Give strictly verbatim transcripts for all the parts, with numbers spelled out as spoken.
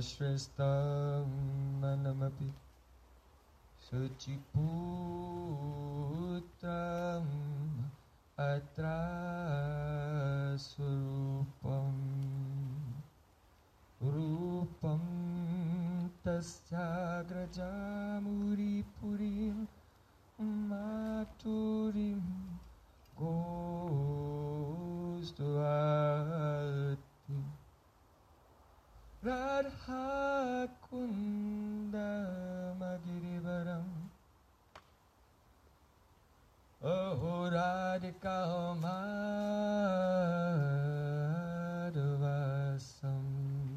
Shrestha Manamapi Suchiputram Atra Surupam Rupam Tasyagrajamuri Purim Maturim Gostvati Radha Kunda Magirivaram Oh Radhika Madhavasam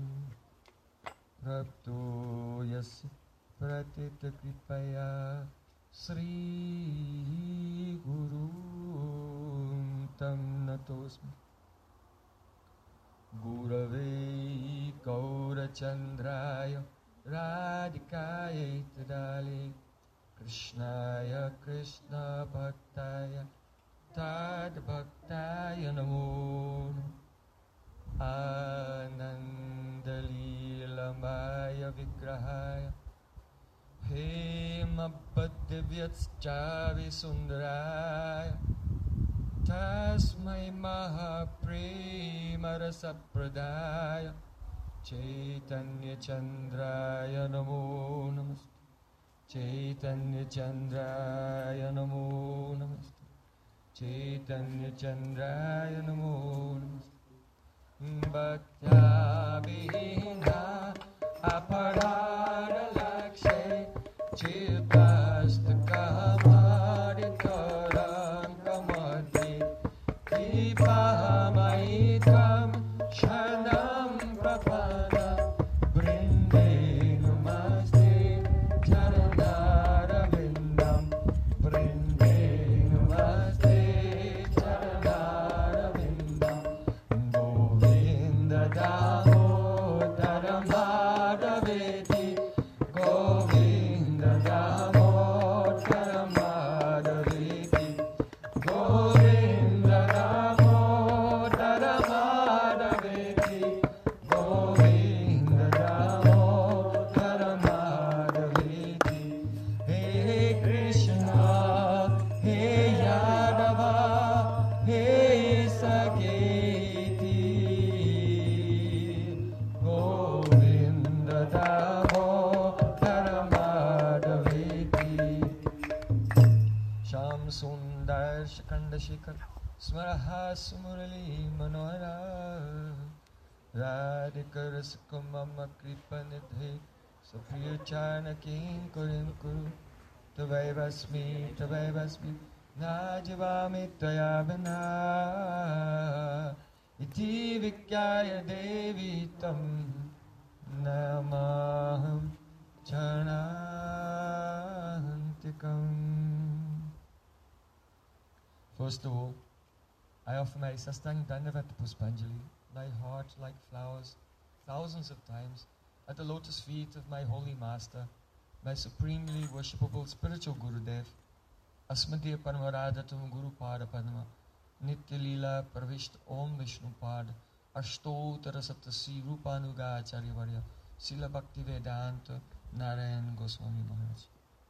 Prapto Yasi Pratita Kripaya Sri Guru Tam Natosmi Gurave Gaurachandraya Radhikaya Tadali Krishnaya Krishna Bhaktaya Tad Bhaktaya Namo Anandalilamaya Vigrahaya Hemabhaddivyatchavi Sundaraya Tasmai Mahapremarasapradaya Chaitanya Chandraya Namo Namaste Chaitanya Chandraya Namo Namaste Chaitanya Chandraya Namo Namaste Bhaktya Vihina Aparara Lakshe Chipastakamaditaram Kamati Kipamaitam Shanam Prapana Brinde Namaste Charanara Vindam Brinde Namaste Charanara Vindam Govinda Damodaram Madhaveti Govinda Damodaram Madhaveti Govinda Damodaram Madhaveti Govinda Damodaram Madhaveti Hey Krishna, Hey Yadava, Hey Saketi Govinda Damodaram Madhaveti Sham Sundar Shakanda Shikhar Smaraha Sumurali Manohara Radhika Rasakumama Kripa Nidhe Sapriya Charna King Kurim Kuru Tavai Vasmi Tavai Vasmi Najivami Taya Vina Iti Vikyaya Devi Tam Namaham Charantikam. First of all, I offer my Sastang Dandavat Puspanjali, my heart like flowers, thousands of times, at the lotus feet of my holy master, my supremely worshipable spiritual Gurudev, Asmadya Paramaradatam Guru Pada Padma, Nitya Leela Pravisht Om Vishnu Pad, Ashtotara Saptasi Rupanuga Acharya Varya, Sila Bhakti Vedanta, Narayan Goswami Maharaj.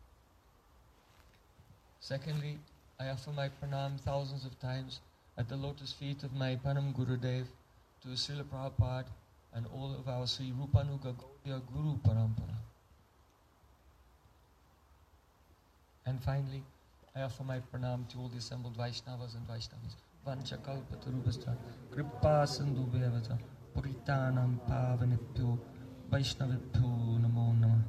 Secondly, I offer my pranam thousands of times at the lotus feet of my Param Gurudev, to Srila Prabhupada and all of our Sri Rupanuga Gaudiya Guru Parampara. And finally, I offer my pranam to all the assembled Vaishnavas and Vaishnavas. Vanchakalpatarubhascha, Kripa Sindhubhyavacha, Puritanam Pavanibhyo, Vaishnavibhyo Namo Namah.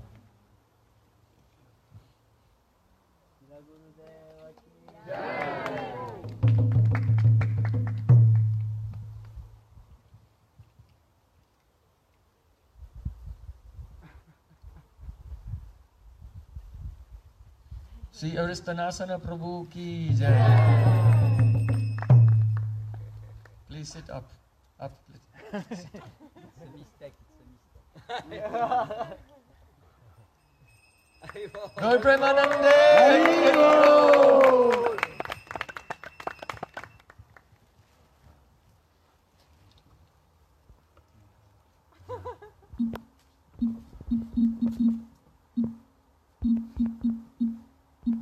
Sri Aristanasana Prabhu ki jai. Please sit up. Up. It's a mistake, it's a mistake. Gaur Premanande!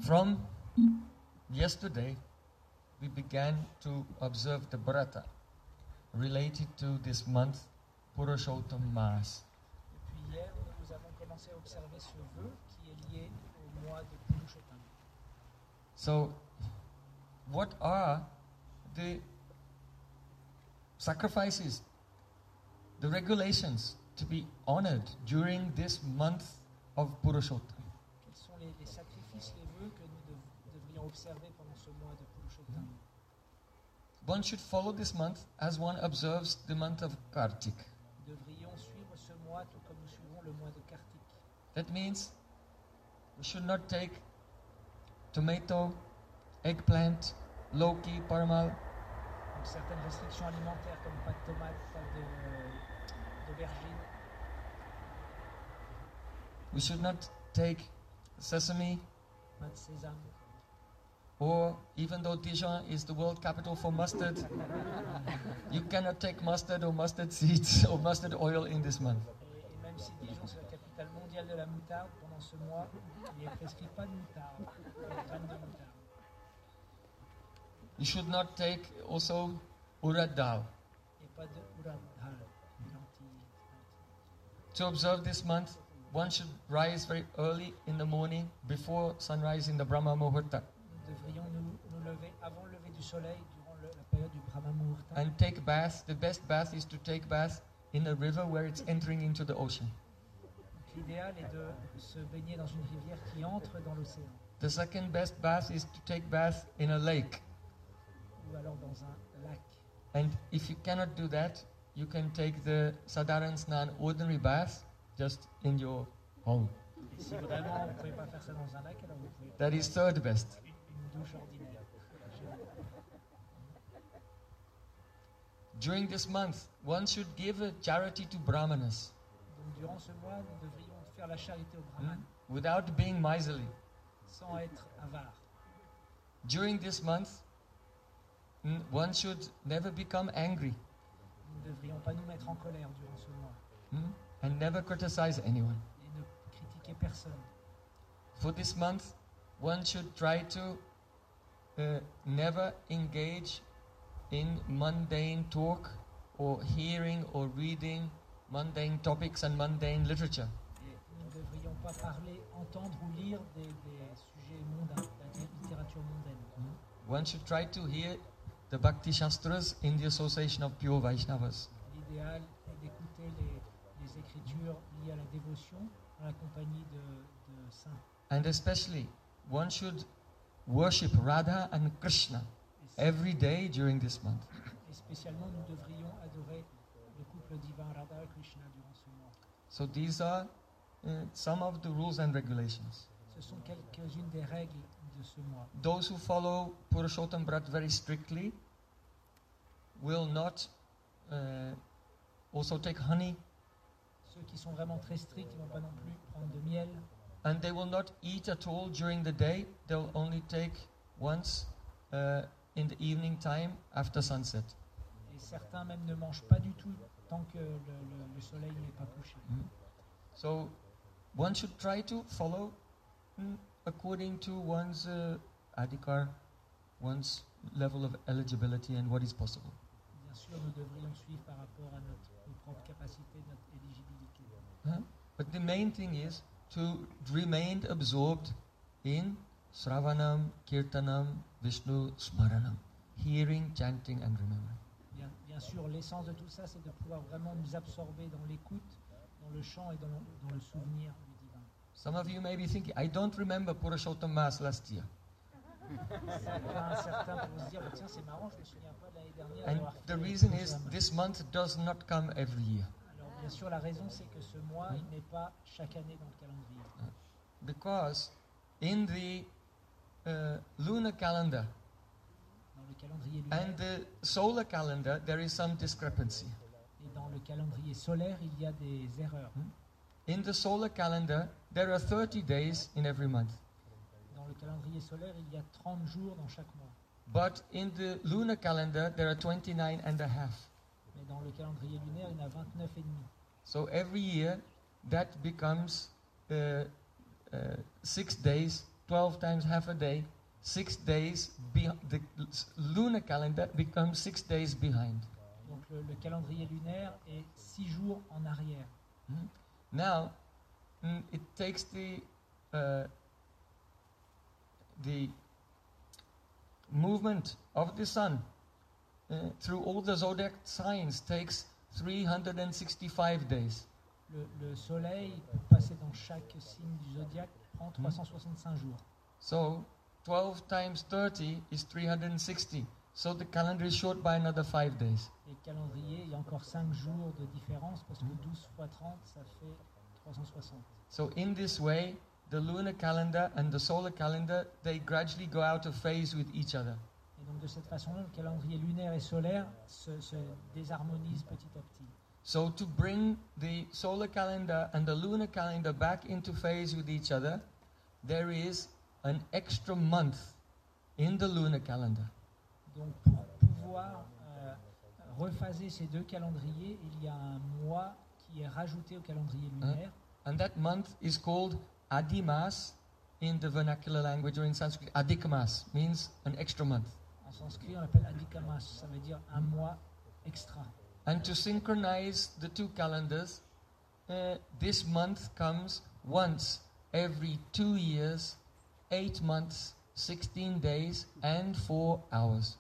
From yesterday, we began to observe the Brata related to this month, Purushottam Maas. Depuis hier, nous avons commencé à observer ce vœu qui est lié au mois de Purushottam. So, what are the sacrifices, the regulations to be honored during this month of Purushottam? Quels sont les, les sacrifices, les vœux que nous dev- devrions observer pendant ce mois de Purushottam? One should follow this month as one observes the month of Kartik. Nous devrions suivre ce mois tout comme nous suivons le mois de Kartik. That means we should not take tomato, eggplant, loki, parmal, Donc certaines restrictions alimentaires comme pas de tomates, pas de- d'aubergines. we should not take sesame, Pas de sésame. or even though Dijon is the world capital for mustard, you cannot take mustard or mustard seeds or mustard oil in this month. Et, et même si Dijon c'est la capitale mondiale de la moutarde, pendant ce mois, il n'est prescrit pas de moutarde, de graines de moutarde. You should not take also urad dal. Et pas de urad dal, lentilles. To observe this month, one should rise very early in the morning before sunrise in the Brahma Muhurta Nous devrions nous, nous lever avant le lever du soleil durant le- la période du Brahma Muhurta. and take bath. The best bath is to take bath in a river where it's entering into the ocean. Donc, l'idéal est de se baigner dans une rivière qui entre dans l'océan, The second best bath is to take bath in a lake. ou alors dans un lac. And if you cannot do that, you can take the Sadaran Snan ordinary bath just in your home. Et si vraiment vous ne pouvez pas faire ça dans un lac, alors vous pouvez That is third best. une douche ordinaire. During this month, one should give a charity to Brahmanas Donc durant ce mois, nous devrions faire la charité aux brahmanes without being miserly. sans être avare. During this month, mm, one should never become angry Nous ne devrions pas nous mettre en colère durant ce mois mm, and never criticize anyone. et ne critiquer personne. For this month, one should try to uh, never engage in mundane talk or hearing or reading mundane topics and mundane literature. Et nous ne devrions pas parler, entendre ou lire des, des sujets mondains, de la littérature mondaine. One should try to hear the Bhakti Shastras in the association of pure Vaishnavas. L'idéal est d'écouter les, les écritures liées à la dévotion dans la compagnie de, de saints. And especially, one should worship Radha and Krishna Et, c'est- every day during this month. et spécialement, nous devrions adorer le couple divin Radha et Krishna durant ce mois. So these are uh, some of the rules and regulations. Ce sont quelques-unes des règles de ce mois. Those who follow Purushottam Brat very strictly will not uh, also take honey, Ceux qui sont vraiment très stricts, ils ne vont pas non plus prendre de miel. and they will not eat at all during the day. They'll only take once uh, in the evening time after sunset. Et certains même ne mangent pas du tout tant que le, le- le soleil n'est pas couché. So one should try to follow mm, according to one's uh, adhikar, one's level of eligibility and what is possible. Bien sûr, nous devrions suivre par rapport à notre, nos propres capacités, notre éligibilité. Huh? But the main thing is to remain absorbed in Sravanam, Kirtanam, Vishnu Smaranam, hearing, chanting and remembering. Bien, bien sûr, l'essence de tout ça, c'est de pouvoir vraiment nous absorber dans l'écoute, dans le chant et dans le, dans le souvenir du divin. Some of you may be thinking, I don't remember Purushottam Mass last year. Certains, certains pourront se dire, bah, tiens, c'est marrant, je ne me souviens pas de l'année dernière. And d'avoir the fait reason ce is programme. this month does not come every year. Alors, bien sûr, la raison, c'est que ce mois, il n'est pas chaque année dans le calendrier. Because in the uh, lunar calendar Dans le calendrier lunaire and the solar calendar, there is some discrepancy. et dans le calendrier solaire, il y a des erreurs. In the solar calendar, there are thirty days in every month. Dans le calendrier solaire, il y a trente jours dans chaque mois. But in the lunar calendar, there are twenty-nine and a half. Mais dans le calendrier lunaire, il y en a vingt-neuf et demi. So every year, that becomes uh, uh, six days twelve times half a day, six days, be- the s- lunar calendar becomes six days behind. Donc le, le calendrier lunaire est six jours en arrière. Mhm. Now, mm, it takes the uh, the movement of the sun uh, through all the zodiac signs takes three hundred sixty-five days. Le, le soleil, pour passer dans chaque signe du zodiaque, prend trois cent soixante-cinq jours. So twelve times thirty is three hundred sixty. So the calendar is short by another five days. Et le calendrier, il y a encore cinq jours de différence parce que douze fois trente, ça fait trois cent soixante. So in this way, the lunar calendar and the solar calendar, they gradually go out of phase with each other. Et donc de cette façon-là, le calendrier lunaire et solaire se, se désharmonisent petit à petit. So to bring the solar calendar and the lunar calendar back into phase with each other, there is an extra month in the lunar calendar. Donc pour pouvoir euh, rephaser ces deux calendriers, il y a un mois qui est rajouté au calendrier lunaire. And that month is called Adimas in the vernacular language, or in Sanskrit, Adhikamas means an extra month. En sanskrit, on l'appelle adhikamas, ça veut dire un mois extra. And to synchronize the two calendars, uh, this month comes once every two years, eight months, sixteen days, and four hours.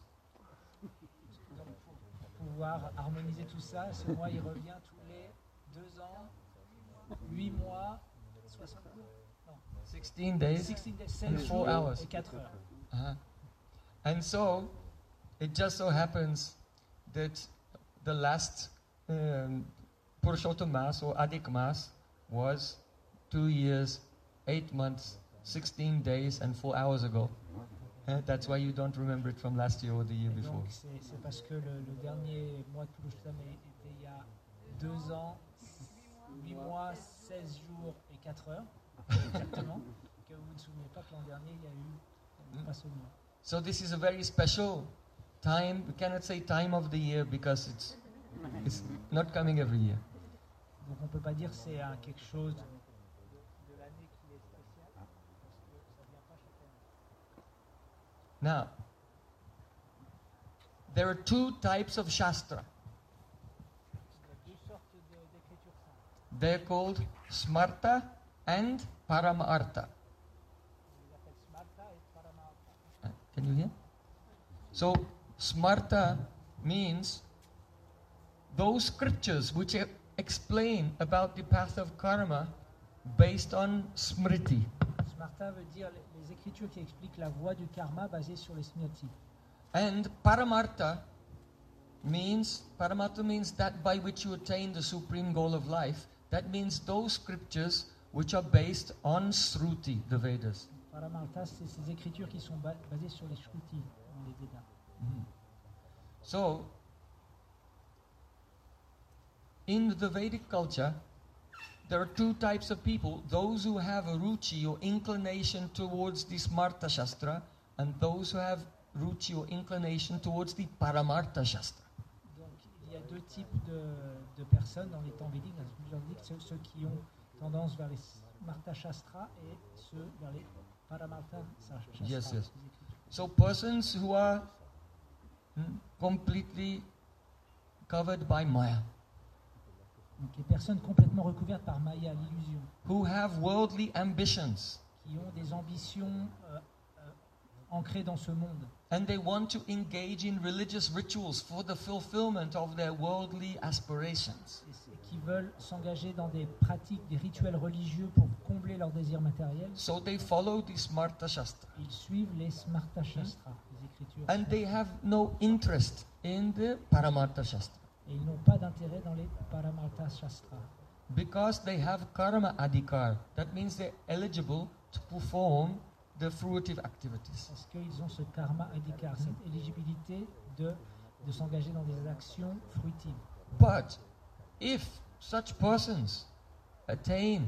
Donc pour, pour pouvoir harmoniser tout ça, ce mois il revient tous les deux ans, huit mois, soixante jours. Non, sixteen days. seize days, and seize four jours hours. et quatre heures. Uh-huh. And so, it just so happens that the last um, Purushottam Mas or Adhik Mas was two years, eight months, sixteen days, and four hours ago. Uh, that's why you don't remember it from last year or the year Et before. donc c'est c'est parce que le, le dernier mois de Purushottam était il y a deux ans, huit mois, seize jours et quatre heures, exactement, que vous ne souvenez pas que l'an dernier il y a eu pas ce mois. So this is a very special time. We cannot say time of the year because it's it's not coming every year. Donc on ne peut pas dire que c'est un quelque chose de, de l'année qui est spécial, parce que ça ne vient pas chaque année. Now, there are two types of Shastra. Il y a deux sortes de- d'écritures saintes. They're called Smarta and Paramartha. On les appelle Smarta et Paramartha. Uh, Can you hear? So, Smarta means those scriptures which e- explain about the path of karma based on Smriti. Smarta veut dire les, les écritures qui expliquent la voie du karma basée sur les smriti. And Paramartha means, Paramartha means that by which you attain the supreme goal of life. That means those scriptures which are based on Sruti, the Vedas. Paramartha, c'est ces écritures qui sont ba- basées sur les shruti dans les Védas. So, in the Vedic culture, there are two types of people: those who have a ruchi or inclination towards the Smarta Shastra, and those who have ruchi or inclination towards the Paramartha Shastra. Donc il y a deux types de, de personnes dans les temps védiques, dans plusieurs védiques, ceux, ceux qui ont tendance vers les Smarta Shastra et ceux vers les Paramartha Shastra. Yes, yes. les écritures. So, persons who are mm, completely covered by Maya, Donc les personnes complètement recouvertes par Maya, l'illusion, who have worldly ambitions, qui ont des ambitions euh, euh, ancrées dans ce monde, and they want to engage in religious rituals for the fulfillment of their worldly aspirations. et c'est- qui veulent s'engager dans des pratiques, des rituels religieux pour combler leurs désirs matériels. So they follow the Smarta Shastra. Ils suivent les Smarta Shastra, les écritures, And they have no interest in the Paramartha Shastra. et ils n'ont pas d'intérêt dans les Paramartha Shastra. Because they have karma adhikar. That means they're eligible to perform the fruitive activities. Parce qu'ils ont ce karma adhikar, cette éligibilité de, de s'engager dans des actions fruitives. But if such persons attain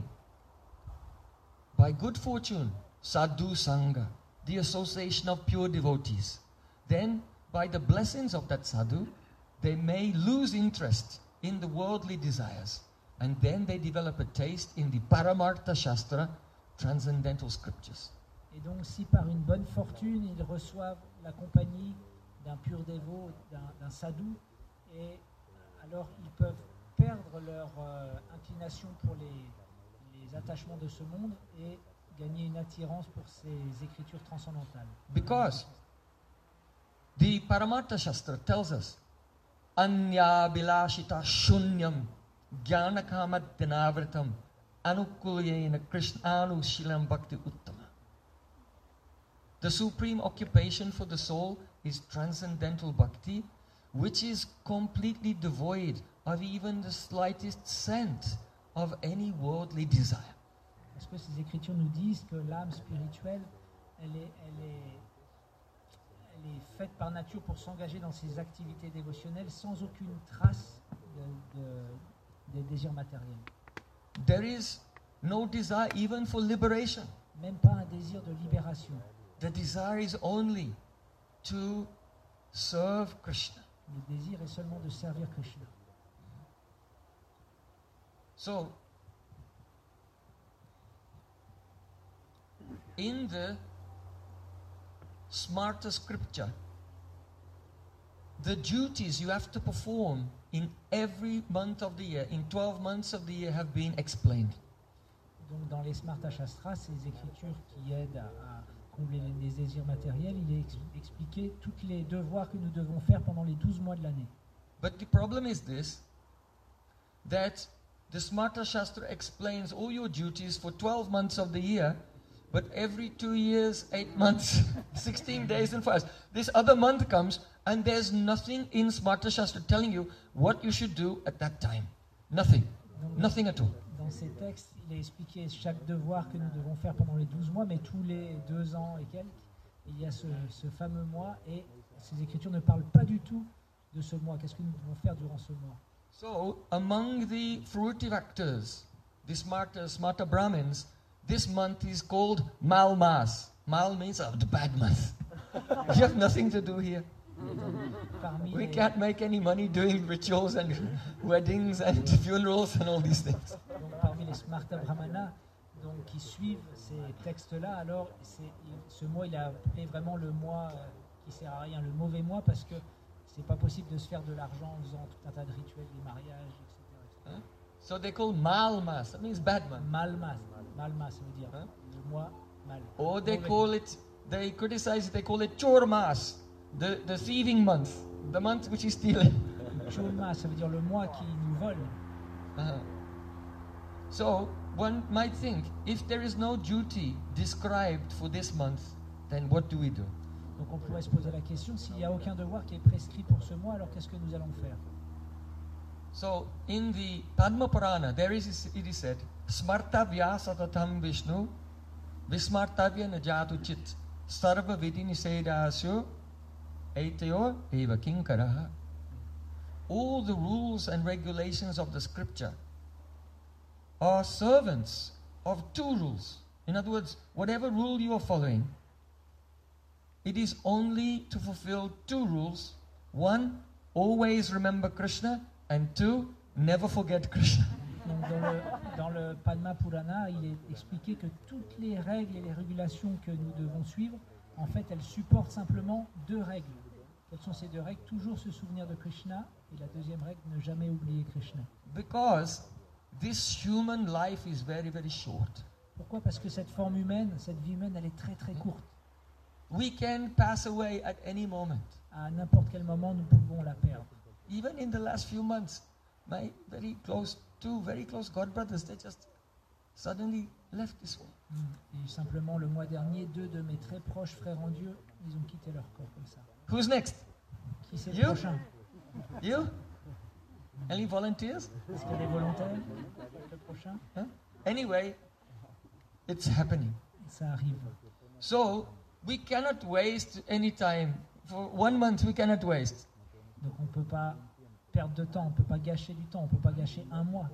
by good fortune sadhu sangha, the association of pure devotees, then by the blessings of that sadhu, they may lose interest in the worldly desires, and then they develop a taste in the Paramartha Shastra, transcendental scriptures. Et donc, si par une bonne fortune, ils reçoivent la compagnie d'un pur dévot, d'un, d'un sadhu, et alors ils peuvent perdre leur euh, inclination pour les, les attachements de ce monde et gagner une attirance pour ces écritures transcendantales. Because the Paramattha Shastra tells us, Anya bilashita shunyam jnanakamadyanavritam anukulyena krishnanu shilam bhakti uttama. The supreme occupation for the soul is transcendental bhakti, which is completely devoid of even the slightest scent of any worldly desire. Parce que ces écritures nous disent que l'âme spirituelle, elle est, elle est, elle est faite par nature pour s'engager dans ses activités dévotionnelles sans aucune trace de, de, des désirs matériels. There is no desire even for liberation. Même pas un désir de libération. The desire is only to serve Krishna. Le désir est seulement de servir Krishna. So, in the Smarta Scripture, the duties you have to perform in every month of the year, in twelve months of the year, have been explained. Donc dans les Smarta Shastras, ces écritures qui aident à, à combler les, les désirs matériels, il est ex- expliqué tous les devoirs que nous devons faire pendant les douze mois de l'année. But the problem is this, that the Smarta Shastra explains all your duties for twelve months of the year, but every two years, eight months, sixteen days and fast, this other month comes and there's nothing in Smarta Shastra telling you what you should do at that time. Nothing. Donc, Nothing at all. Dans ces textes, il est expliqué chaque devoir que nous devons faire pendant les douze mois, mais tous les deux ans et quelques, il y a ce, ce fameux mois, et ces écritures ne parlent pas du tout de ce mois. Qu'est-ce que nous devons faire durant ce mois? So, among the fruitive actors, the Smarta, Smarta Brahmins, this month is called Mal Mas. Mal means uh, the bad month. You have nothing to do here. Parmi We les, can't make any money doing rituals and weddings and funerals and all these things. donc, parmi les Smarta Brahmana donc, qui suivent ces textes-là, alors c'est, il- ce mois, il est appelé vraiment le mois euh, qui sert à rien, le mauvais mois, parce que c'est pas possible de se faire de l'argent en faisant tout un tas de rituels, des mariages, et cetera et cetera. Huh? So they call Mal Mas. That means bad month. Malmas, Malmas, ça veut dire Hein? le mois mal. Or they Mauvais. call it, they criticize it, they call it Chor Mas, the, the thieving month, the month which is stealing. Chulma, ça veut dire le mois qui nous vole. Uh-huh. So one might think, if there is no duty described for this month, then what do we do? Donc on pourrait se poser la question, s'il n'y a aucun devoir qui est prescrit pour ce mois, alors qu'est-ce que nous allons faire? So in the Padma Purana, there is it is said, Smartavya satatam Vishnu, Vismartavya najatu chit, Sarva vidi nisedasyo, Aitayo eva kinkaraha. All the rules and regulations of the scripture are servants of two rules. In other words, whatever rule you are following, it is only to fulfill two rules. One, always remember Krishna, and two, never forget Krishna. Donc dans, le, dans le Padma Purana, il est expliqué que toutes les règles et les régulations que nous devons suivre, en fait, elles supportent simplement deux règles. Quelles sont ces deux règles? Toujours se souvenir de Krishna, et la deuxième règle, ne jamais oublier Krishna. Because this human life is very, very short. Pourquoi? Parce que cette forme humaine, cette vie humaine, elle est très très courte. We can pass away at any moment. À n'importe quel moment, nous pouvons la perdre. Even in the last few months, my very close, two very close God brothers, they just suddenly left this world. Et simplement, le mois dernier, deux de mes très proches frères en Dieu, ils ont quitté leur corps comme ça. Who's next? Qui c'est You? le prochain? You? Any volunteers? Est-ce qu'il y a des volontaires? Le prochain? Huh? Anyway, it's happening. Ça arrive. So we cannot waste any time. For one month, we cannot waste. Donc on ne peut pas perdre de temps, on ne peut pas gâcher du temps, on ne peut pas gâcher un mois.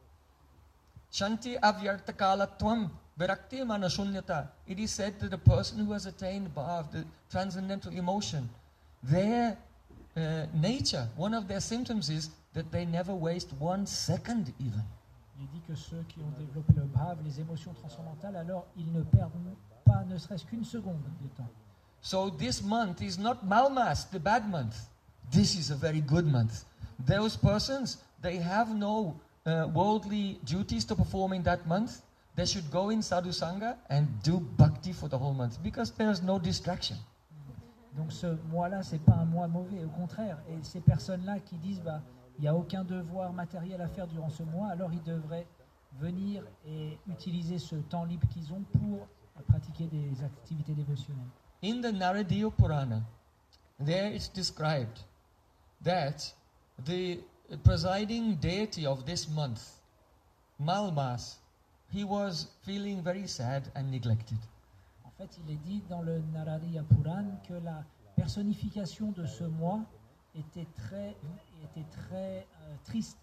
Shanti avyartakalatvam virakti manashunyata. It is said that the person who has attained bhav, the transcendental emotion, their uh, nature, one of their symptoms is that they never waste one second even. Il dit que ceux qui ont développé le bhav, les émotions transcendantales, alors ils ne perdent pas ne serait-ce qu'une seconde de temps. So this month is not Malmas, the bad month. This is a very good month. Those persons, they have no uh, worldly duties to perform in that month. They should go in Sadhu Sangha and do bhakti for the whole month because there's no distraction. Donc ce mois-là, c'est pas un mois mauvais, au contraire. Et ces personnes-là qui disent, bah, il n'y a aucun devoir matériel à faire durant ce mois, alors ils devraient venir et utiliser ce temps libre qu'ils ont pour pratiquer des activités dévotionnelles. In the Naradiya Purana, there it's described that the presiding deity of this month, Malmas, he was feeling very sad and neglected. En fait, il est dit dans le Naradiya Puran que la personnification de ce mois était très, était très euh, triste.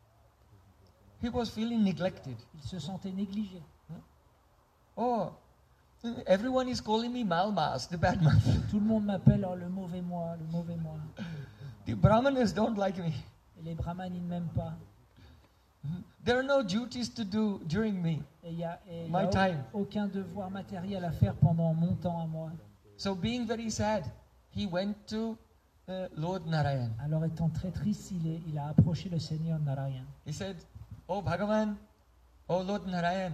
He was feeling neglected. Il se sentait négligé. Oh, everyone is calling me Malmas, the bad month. Tout le monde m'appelle oh, le mauvais mois, le mauvais mois. The Brahmanas don't like me. Et les brahmanes, ils ne m'aiment pas. There are no duties to do during me. Et il n'y a, et il y My a time. au- aucun devoir matériel à faire pendant mon temps à moi. So being very sad, he went to uh, Lord Narayan. Alors étant très triste, il, est- il a approché le Seigneur Narayan. He said, "Oh Bhagavan, oh Lord Narayan,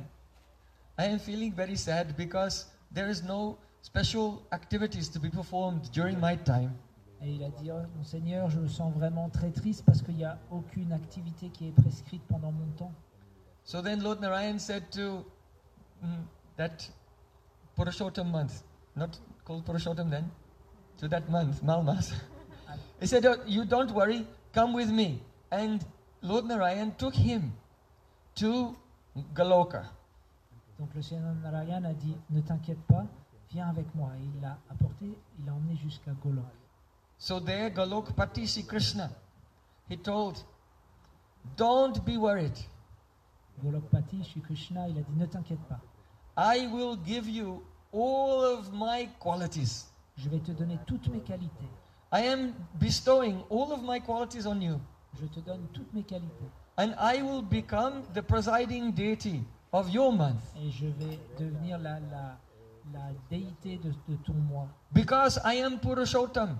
I am feeling very sad because there is no special activities to be performed during my time. Et il a dit, oh, mon Seigneur, je me sens vraiment très triste parce qu'il n'y a aucune activité qui est prescrite pendant mon temps. So then Lord Narayan said to mm, that Purushottam month, not called Purushottam then, to that month, Malmas. He said, "Oh, you don't worry, come with me." And Lord Narayan took him to Galoka. Donc le Seigneur Narayan a dit, ne t'inquiète pas, viens avec moi. Et il l'a apporté, il l'a emmené jusqu'à Golok. So there Golokpati Sri Krishna, he told, "Don't be worried. Golokpati, Shri Krishna, il a dit, ne t'inquiète pas, I will give you all of my qualities. je vais te donner toutes mes qualités. I am bestowing all of my qualities on you. Je te donne toutes mes qualités. And I will become the presiding deity of your month. Et je vais devenir la, la, la déité de, de ton mois. Because I am Purushottam.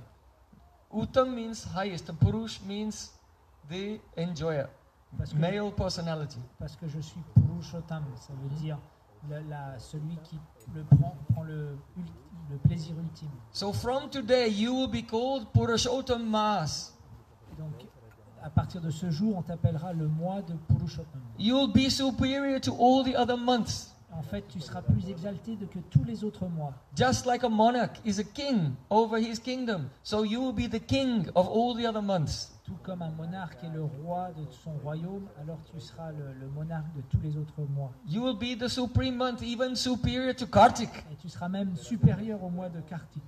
Uttam means highest. And Purush means the enjoyer, Parce que, male personality. parce que je suis Purushottam, ça veut dire le- la- celui qui le prend, prend le, ulti- le plaisir ultime. So from today you will be called Purushottam Mas. Et donc, à partir de ce jour, on t'appellera le mois de Purushottam. You will be superior to all the other months. En fait, tu seras plus exalté de que tous les autres mois. Just like a monarch is a king over his kingdom, so you will be the king of all the other months. Tout comme un monarque est le roi de son royaume, alors tu seras le, le monarque de tous les autres mois. You will be the supreme month, even superior to Kartik. Et tu seras même supérieur au mois de Kartik.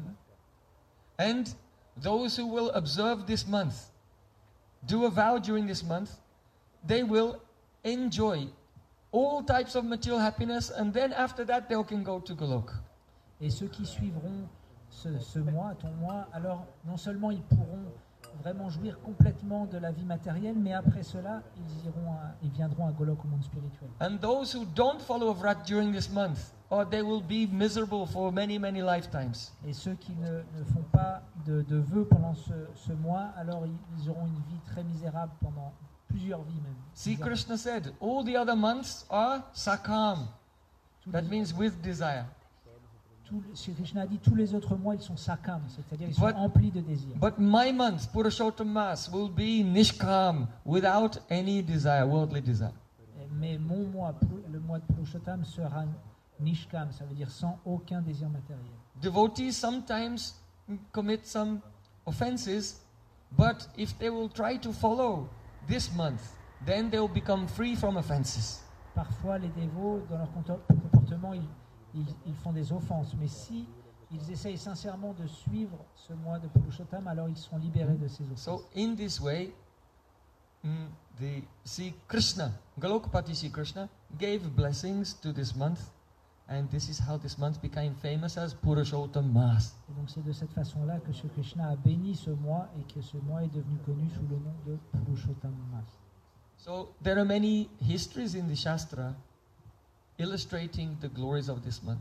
And those who will observe this month, do a vow during this month, they will enjoy all types of material happiness, and then after that they can go to Golok. Et ceux qui suivront ce, ce mois, ton mois, alors non seulement ils pourront vraiment jouir complètement de la vie matérielle, mais après cela, ils, iront à- ils viendront à Golok au monde spirituel. And those who don't follow a vrat during this month, or they will be miserable for many, many lifetimes. Et ceux qui ne, ne font pas de, de vœux pendant ce, ce mois, alors ils, ils auront une vie très misérable pendant plusieurs vies même. See, Plusieurs- Krishna said, all the other months are sakam. tous That les- means with desire. tous les- Sri Krishna a dit tous les autres mois ils sont sakam, c'est-à-dire ils sont But- emplis de désirs. But my month, Purushottam Mas, will be nishkam, without any desire, worldly desire. Mais mon mois, Puru- le mois de Purushottam sera nishkam, ça veut dire sans aucun désir matériel. Devotees sometimes commit some offenses, but if they will try to follow this month, then they will become free from offenses. Parfois, les dévots, dans leur comporte- comportement, ils, ils, ils font des offenses. Mais si ils essayent sincèrement de suivre ce mois de Purushottam, alors ils seront libérés de ces offenses. So in this way, mm, the see Krishna, Golokapati Sri Krishna, gave blessings to this month, and this is how this month became famous as Purushottam Mas. Et donc c'est de cette façon-là que Sri Krishna a béni ce mois et que ce mois est devenu connu sous le nom de Purushottam Mas. So there are many histories in the Shastra illustrating the glories of this month.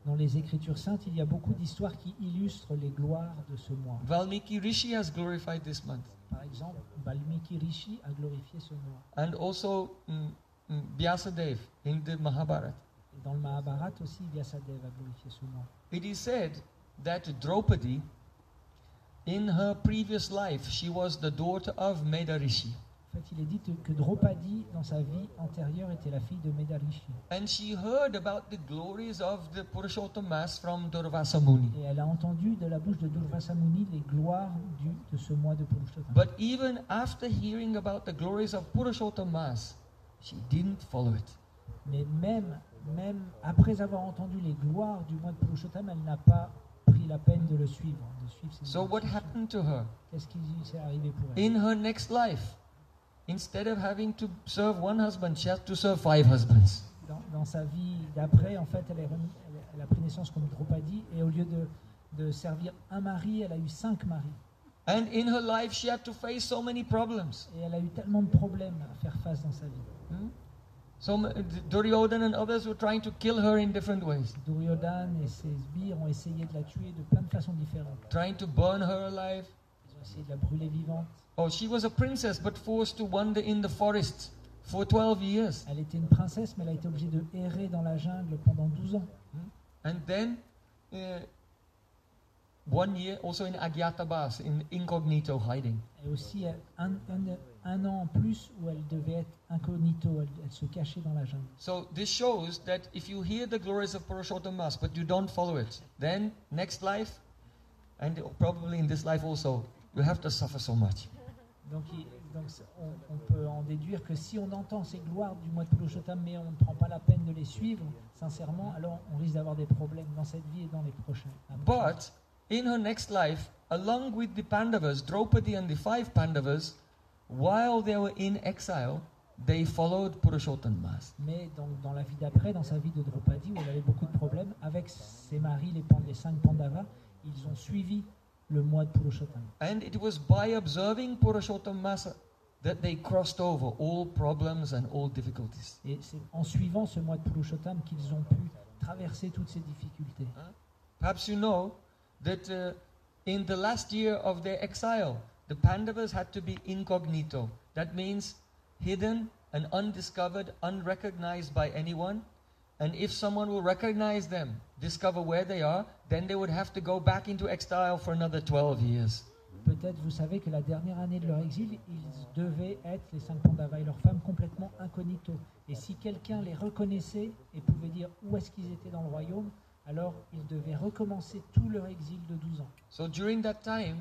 Dans les Écritures saintes, il y a beaucoup d'histoires qui illustrent les gloires de ce mois. Valmiki Rishi has glorified this month. Par exemple, Valmiki Rishi a glorifié ce mois. And also mm, mm, Vyasadeva in the Mahabharata. Et dans le Mahabharata aussi, Vyasadeva a glorifié ce mois. It is said that Draupadi, in her previous life, she was the daughter of Medarishi. En fait, il est dit que Draupadi, dans sa vie antérieure, était la fille de Medarishi. And she heard about the glories of the Purushottam Mass from Durvasa Muni. Et elle a entendu de la bouche de Durvasa Muni les gloires du, de ce mois de Purushottam. But even after hearing about the glories of Purushottam Mass, she didn't follow it. Mais même, même après avoir entendu les gloires du mois de Purushottam, elle n'a pas pris la peine de le suivre. De suivre ces So what happened to her? Qu'est-ce qui s'est arrivé pour elle? In her next life, instead of having to serve one husband, she has to serve five husbands. Dans, dans sa vie d'après, en fait, elle, est remis- elle, elle a pris naissance comme Draupadi, et au lieu de, de servir un mari, elle a eu cinq maris. And in her life, she had to face so many problems. Et elle a eu tellement de problèmes à faire face dans sa vie. Hmm? So m- Duryodhana and others were trying to kill her in different ways, Duryodhana et ses sbires ont essayé de la tuer de plein de façons différentes. trying to burn her alive. Ils ont essayé de la brûler vivante. Oh, she was a princess but forced to wander in the forest for twelve years. Elle était une princesse, mais elle a été obligée de errer dans la jungle pendant douze ans. And then uh, one year also in Agyatabas, in incognito hiding. Et aussi un, un, un an en plus où elle devait être incognito, elle, elle se cachait dans la jungle. So this shows that if you hear the glories of Purushottam Mass but you don't follow it, then next life, and probably in this life also, you have to suffer so much. Donc, il- donc c'est- on, on peut en déduire que si on entend ces gloires du mois de Purushottam, mais on ne prend pas la peine de les suivre, sincèrement, alors on risque d'avoir des problèmes dans cette vie et dans les prochaines. But in her next life, along with the Pandavas, Draupadi and the five Pandavas, while they were in exile, they followed Purushottam Mass. Mais donc, dans la vie d'après, dans sa vie de Draupadi, où elle avait beaucoup de problèmes, avec ses maris, les, Pan- les cinq Pandavas, ils ont suivi le mois de Purushottam. And it was by observing Purushottam Mass that they crossed over all problems and all difficulties. Et c'est en suivant ce mois de Purushottam qu'ils ont pu traverser toutes ces difficultés. Perhaps you know that uh, in the last year of their exile, the Pandavas had to be incognito. That means hidden and undiscovered, unrecognized by anyone. And if someone will recognize them, discover where they are, then they would have to go back into exile for another twelve years. Peut-être vous savez que la dernière année de leur exil, ils devaient être, les cinq Pandavas et leurs femmes, complètement incognito. Et si quelqu'un les reconnaissait et pouvait dire où est-ce qu'ils étaient dans le royaume, alors ils devaient recommencer tout leur exil de douze ans. So during that time,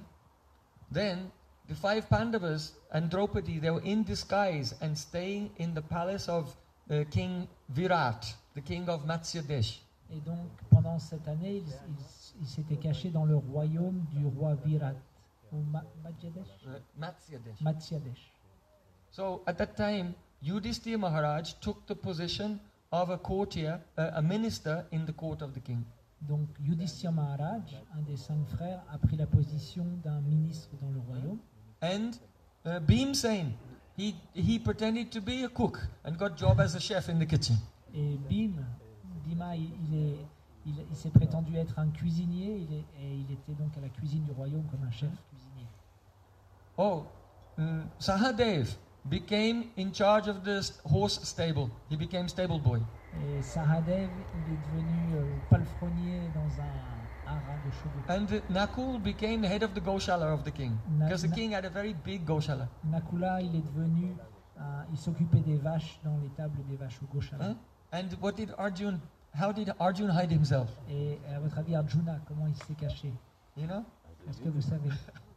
then the five Pandavas and Draupadi, they were in disguise and staying in the palace of uh, King Virat, the king of Matsyadesh. Et donc, pendant cette année, ils ils- ils s'étaient cachés dans le royaume du roi Virat, ou Ma- Matsyadesh Uh, Matsyadesh. Matsyadesh. So at that time, Yudhishthira Maharaj took the position of a courtier, uh, a minister in the court of the king. Donc, Yudhishthira Maharaj, un des cinq frères, a pris la position d'un ministre dans le royaume. And uh, Bhimsen, he, he pretended to be a cook and got job as a chef in the kitchen. Et Bim, Bhima, il, il est- il- il s'est prétendu être un cuisinier il est- et il était donc à la cuisine du royaume comme un chef cuisinier. Oh, mm, Sahadev became in charge of the st- horse stable. He became stable boy. Et Sahadev, il est devenu euh, palefrenier dans un haras de chevaux. And uh, Nakul became head of the Goshala of the king. Na- Because the na- king had a very big Goshala. Nakula, il est devenu, un- il s'occupait des vaches dans l'étable des vaches au Goshala. Huh? And what did Arjun, how did Arjun hide himself? Et à votre avis, Arjuna, comment il s'est caché? You know? Est-ce que vous savez?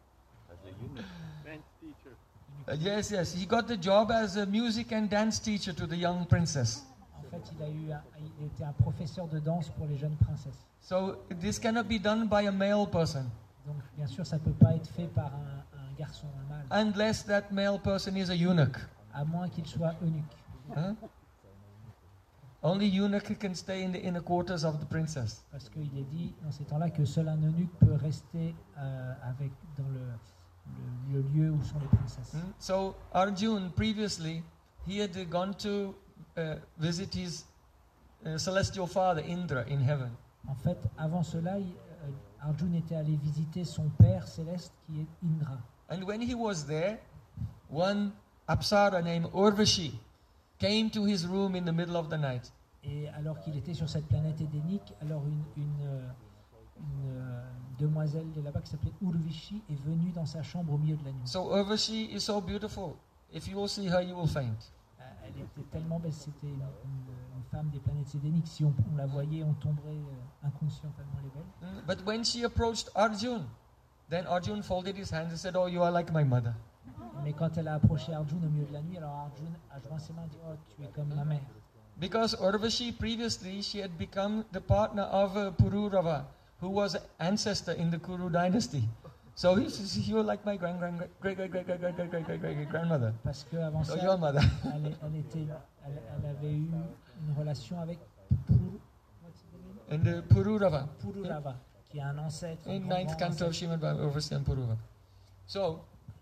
Uh, yes, yes. He got the job as a music and dance teacher to the young princess. En fait, il, a eu un- il était un professeur de danse pour les jeunes princesses. So this cannot be done by a male person Donc, bien sûr, ça ne peut pas être fait par un, un garçon, un mâle, unless that male person is a eunuch. à moins qu'il soit eunuque. Huh? Only eunuch can stay in the inner quarters of the princess. Parce qu'il est dit dans ces temps-là que seul un eunuque peut rester euh, avec, dans le, le, le lieu où sont les princesses. Hmm? So Arjun previously he had uh, gone to uh, visit his uh, celestial father Indra in heaven. En fait, avant cela, il- euh, Arjun était allé visiter son père céleste qui est Indra. And when he was there, one Apsara named Urvashi came to his room in the middle of the night. Et alors qu'il était sur cette planète édénique, alors une, une, euh, une, euh, demoiselle de là-bas qui s'appelait Urvashi est venue dans sa chambre au milieu de la nuit. So Urvashi is so beautiful. If you will see her, you will faint. Euh, Elle était tellement belle, c'était une, une- une femme des planètes édéniques. Si on, on la voyait, on tomberait euh, inconscient tellement elle est belle. Mm, But when she approached Arjun, then Arjun folded his hands and said, "Oh, you are like my mother." Mais quand elle a approché Arjun au milieu de la nuit, alors Arjun a joint ses mains et dit « Oh, tu es comme ma mère ». Because Urvashi previously she had become the partner of uh, Pururava, who was an ancestor in the Kuru dynasty. So he says, "You are like my grand grand great great great great great great great great great great grandmother." Parce qu'avant So ça, your mother. elle, est- elle était, elle, elle avait eu une relation avec Puru- what's the name? And uh, Pururava. Pururava, qui est un ancêtre. un In grand, ninth grand canto of ancêtre. Srimad Bhagavatam, Urvashi and Pururava. So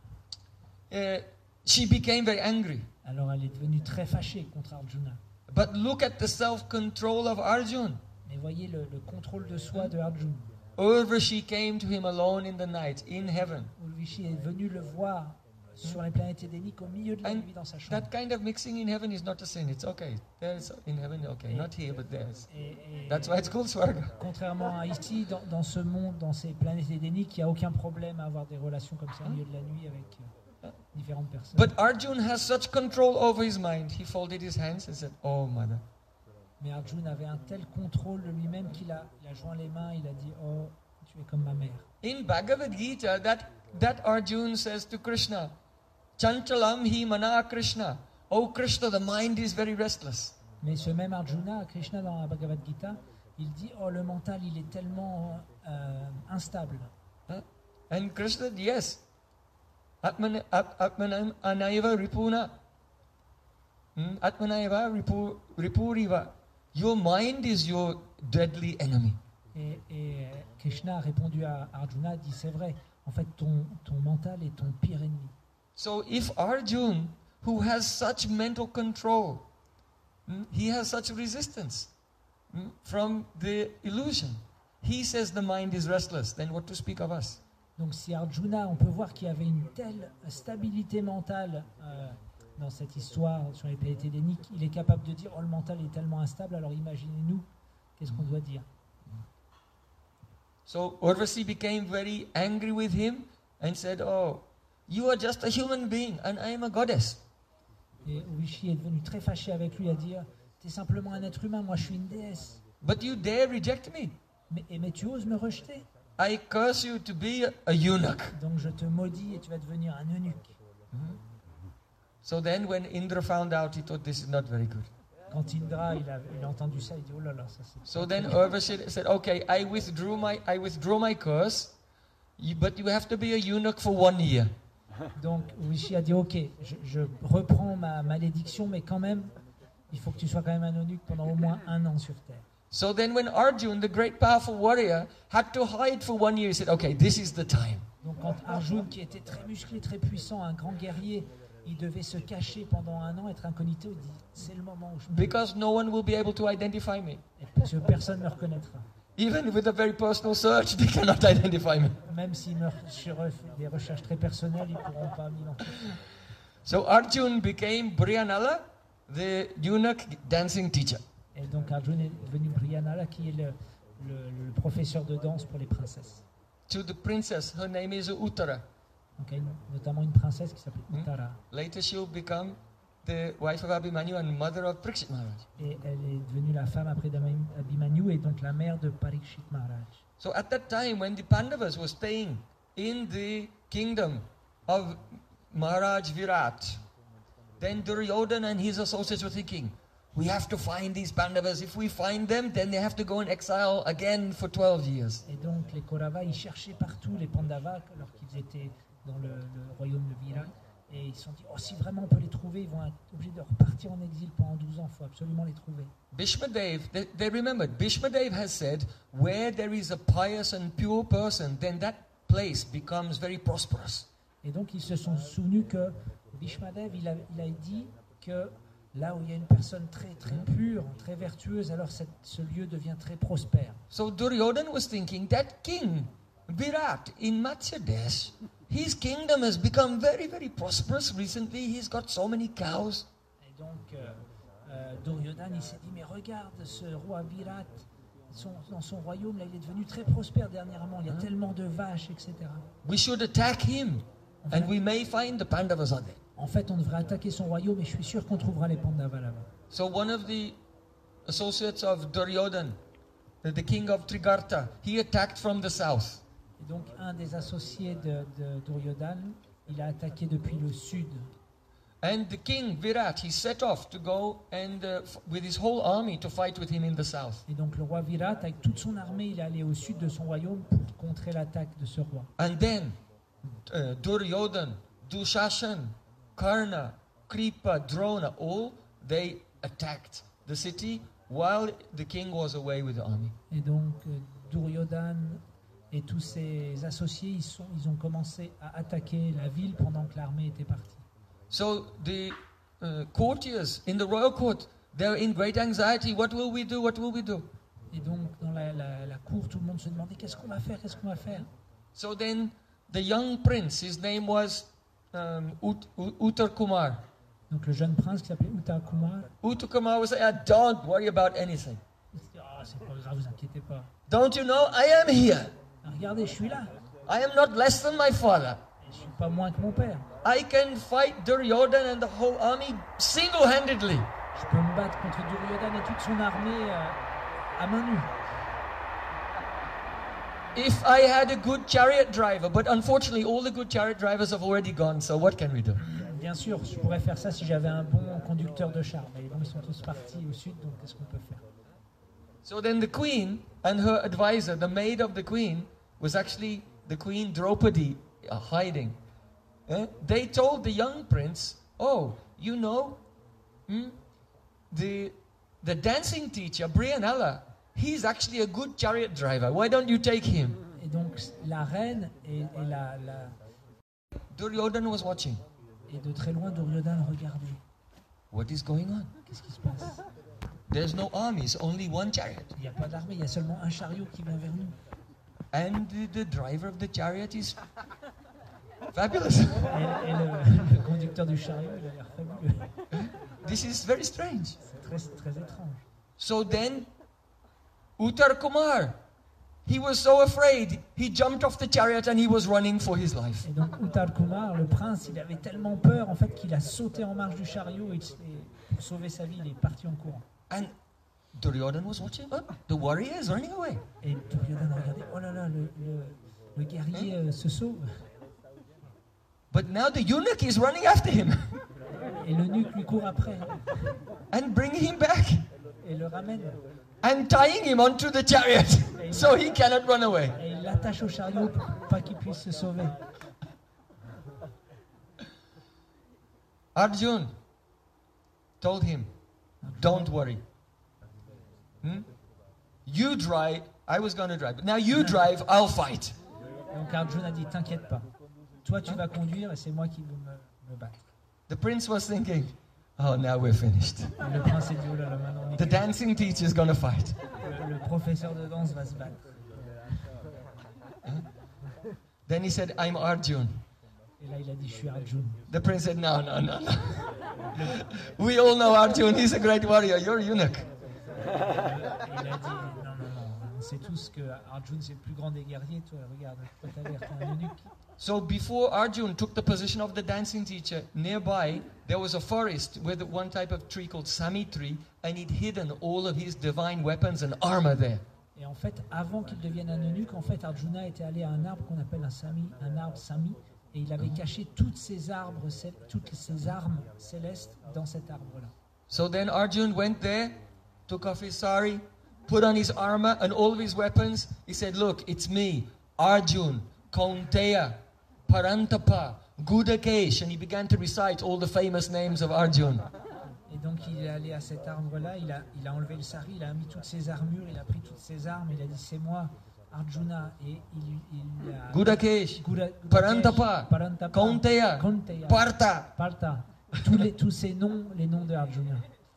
uh, she became very angry. Alors elle est devenue très fâchée contre Arjuna. But look at the self-control of Arjun. Mais voyez le, le contrôle de soi de Arjuna. Urvashi came to him alone in the night in heaven. Urvashi est venu le voir sur les planètes édéniques au milieu de la And nuit dans sa chambre. that kind of mixing in heaven is not a sin. It's okay. There's in heaven, okay. Not here, but there's. Et- et- That's why it's called Swarga. Contrairement à ici, dans, dans ce monde, dans ces planètes édéniques, il n'y a aucun problème à avoir des relations comme ça au milieu de la nuit avec euh, différentes personnes. But Arjun has such control over his mind. He folded his hands and said, "Oh, mother." Mais Arjuna avait un tel contrôle de lui-même qu'il a, il a joint les mains, il a dit « Oh, tu es comme ma mère ». In Bhagavad Gita, that, that Arjun says to Krishna, "Chanchalam hi mana Krishna." Oh, Krishna, the mind is very restless. Mais ce même Arjuna, Krishna dans la Bhagavad Gita, il dit « Oh, le mental, il est tellement euh, instable ». Huh? And Krishna, yes. Atman, at, atmanam anaiva ripuna. Hmm? Atmanaiva ripu, ripuriva. Your mind is your deadly enemy. Et, et euh, Krishna a répondu à Arjuna, dit « C'est vrai, en fait, ton, ton mental est ton pire ennemi ». So if Arjun, who has such mental control, hmm, he has such resistance hmm, from the illusion, he says the mind is restless, then what to speak of us? Donc si Arjuna, on peut voir qu'il y avait une telle stabilité mentale euh, dans cette histoire sur les planètes édéniques, il est capable de dire « Oh, le mental est tellement instable, alors imaginez-nous, qu'est-ce qu'on doit dire ?» So Urvashi became very angry with him and said, "Oh, you are just a human being and I am a goddess." Et Urvashi est devenu très fâché avec lui à dire « T'es simplement un être humain, moi je suis une déesse. But you dare reject me. Mais, et- mais tu oses me rejeter. I curse you to be a, a eunuch." Donc je te maudis et tu vas devenir un eunuque. So then when Indra found out, he thought this is not very good. Quand Indra il a, il a entendu ça, il dit « Oh là là, ça c'est... So then Urvashi said, "Okay, I withdrew my I withdraw my curse, you, but you have to be a eunuch for one year." Donc Urvashi a dit ok, je, je reprends ma malédiction, mais quand même, il faut que tu sois quand même un eunuque pendant au moins un an sur Terre. So then when Arjun, the great powerful warrior, had to hide for one year, he said, "Okay, this is the time." Donc quand Arjun, qui était très musclé, très puissant, un grand guerrier, il devait se cacher pendant un an, être incognito, il dit c'est le moment où je peux, Because no one will be able to identify me. et parce que personne ne me reconnaîtra. Even with a very personal search, they cannot identify me. Même s'ils me sur des recherches très personnelles, ils ne pourront pas m'identifier. So Arjun became Brianala, the eunuch dancing teacher. Et donc Arjun est devenu Brianala, qui est le, le, le professeur de danse pour les princesses. To the princess, her name is Uttara. Donc il y a une- notamment une princesse qui s'appelle Hmm. Uttara. Later she will become the wife of Abhimanyu and mother of Parikshit Maharaj. Et elle est devenue la femme après d'Abhi- Abhimanyu et donc la mère de Parikshit Maharaj. So at that time, when the Pandavas were staying in the kingdom of Maharaj Virat, then Duryodhana and his associates were thinking, we have to find these Pandavas. If we find them, then they have to go in exile again for twelve years. Et donc les Kauravas, ils cherchaient partout les Pandavas alors qu'ils étaient dans le, le royaume de Virat. Et ils se sont dit, oh, si vraiment on peut les trouver, ils vont être obligés de repartir en exil pendant douze ans. Il faut absolument les trouver. Bhishmadev, they, they remembered, Bhishmadev has said, where there is a pious and pure person, then that place becomes very prosperous. Et donc ils se sont souvenus que Bhishmadev, il a, il a dit que Là où il y a une personne très très pure, très vertueuse, alors cette- ce lieu devient très prospère. So Duryodhana was thinking that king, Virat, in Matsyadesh, his kingdom has become very, very prosperous recently. He's got so many cows. Et donc euh, euh, Duryodhana il s'est dit mais regarde ce roi Virat, son- dans son royaume là il est devenu très prospère dernièrement, il y a tellement de vaches, et cetera. We should attack him, and we may find the Pandavas are there. En fait on devrait attaquer son royaume et je suis sûr qu'on trouvera les Pandavas là-bas. So one of the associates of Duryodhana, the, the king of Trigarta, he attacked from the south. Et donc un des associés de, de Duryodhana, il a attaqué depuis le sud. And the king, Virat, he set off to go and uh, f- with his whole army to fight with him in the south. Et donc le roi Virat, avec toute son armée, il est allé au sud de son royaume pour contrer l'attaque de ce roi. And then uh, Duryodhana, Dushashan, Karna, Kripa, Drona, all they attacked the city while the king was away with the army. Et donc euh, Duryodhana et tous ses associés, ils, sont, ils ont commencé à attaquer la ville pendant que l'armée était partie. So the uh, courtiers in the royal court, they're in great anxiety. What will we do? What will we do? Et donc dans la, la- la cour, tout le monde se demandait qu'est-ce qu'on va faire, qu'est-ce qu'on va faire. So then the young prince, his name was um, Ut- U- Uttar Kumar. Donc le jeune prince qui s'appelait Uttar Kumar, Uttar Kumar was saying, "Ah, don't worry about anything. il se dit ah c'est pas grave, vous inquiétez pas. Don't you know I am here? Ah, regardez, je suis là. I am not less than my father. Et je suis pas moins que mon père. I can fight Duryodhana and the whole army single-handedly. Je peux me battre contre Duryodhana et toute son armée euh, à main nue. If I had a good chariot driver, but unfortunately all the good chariot drivers have already gone, so what can we do?" Bien sûr, je pourrais faire ça si j'avais un bon conducteur de char. Mais bon, ils sont tous partis au sud, donc qu'est-ce qu'on peut faire? So then the queen and her advisor, the maid of the queen, was actually the queen Draupadi uh, hiding. Eh? They told the young prince, "Oh, you know, hmm, the the dancing teacher Brianella, he's actually a good chariot driver. Why don't you take him?" Et donc la reine et, et la, la- Duryodhana was watching. et de très loin Duryodhana regardait. What is going on? Qu'est-ce qui se passe? There's no armies, only one chariot. Il n'y a pas d'armée, il y a seulement un chariot qui vient vers nous. And the, the driver of the chariot is fabulous. Et, et le, le conducteur du chariot, il a l'air fabuleux. This is very strange. C'est très, très étrange. So then, Uttar Kumar, he was so afraid, he jumped off the chariot and he was running for his life. Et donc Uttar Kumar, le prince, il avait tellement peur en fait qu'il a sauté en marche du chariot et, et pour sauver sa vie, il est parti en courant. And Duryodhana was watching. Oh, the warrior is running away. Et Duryodhana regardait, oh là là, le, le, le guerrier euh, se sauve. But now the eunuch is running after him Et l'eunuque lui court après and bringing him back et le ramène. and tying him onto the chariot so he cannot run away. Et il l'attache au chariot pour pas qu'il puisse se sauver. Arjun told him, "Don't worry. Hmm? You drive. I was going to drive, but now you drive. I'll fight." Donc Arjuna a dit, t'inquiète pas. Toi tu vas conduire et c'est moi qui vais me, me battre. The prince was thinking, "Oh, now we're finished. Et le prince a dit, oh là là, maintenant on est The cuit. dancing teacher is going to fight." le, le professeur de danse va se battre. Then he said, "I'm Arjun." Et là il a dit, je suis Arjuna. The prince said, "No, no, no, no. We all know Arjun. He's a great warrior. You're a eunuch." Et il a dit, non, non, non, on sait tous que Arjuna c'est le plus grand des guerriers, toi, regarde, toi t'as l'air, t'es un eunuque. So before Arjun took the position of the dancing teacher, nearby there was a forest with one type of tree called Sami tree, and he'd hidden all of his divine weapons and armor there. Et en fait, avant qu'il devienne un eunuque, en fait, Arjuna était allé à un arbre qu'on appelle un sami, un arbre sami, et il avait caché toutes ses arbres, cé- toutes ses armes célestes dans cet arbre-là. So then Arjun went there, took off his sari, put on his armor and all of his weapons. He said, "Look, it's me, Arjun, Kaunteya, Parantapa, Gudakesh," and he began to recite all the famous names of Arjun. Et donc il est allé à cet arbre-là, il a, il a enlevé le sari, il a mis toutes ses armures, il a pris toutes ses armes, il a dit c'est moi, Arjuna, et il, il a... Gudakesh, Gura- Gudakesh, Parantapa, Parantapa, Kaunteya, Kaunteya, Partha, Partha, tous, les, tous ces noms, les noms de Arjuna.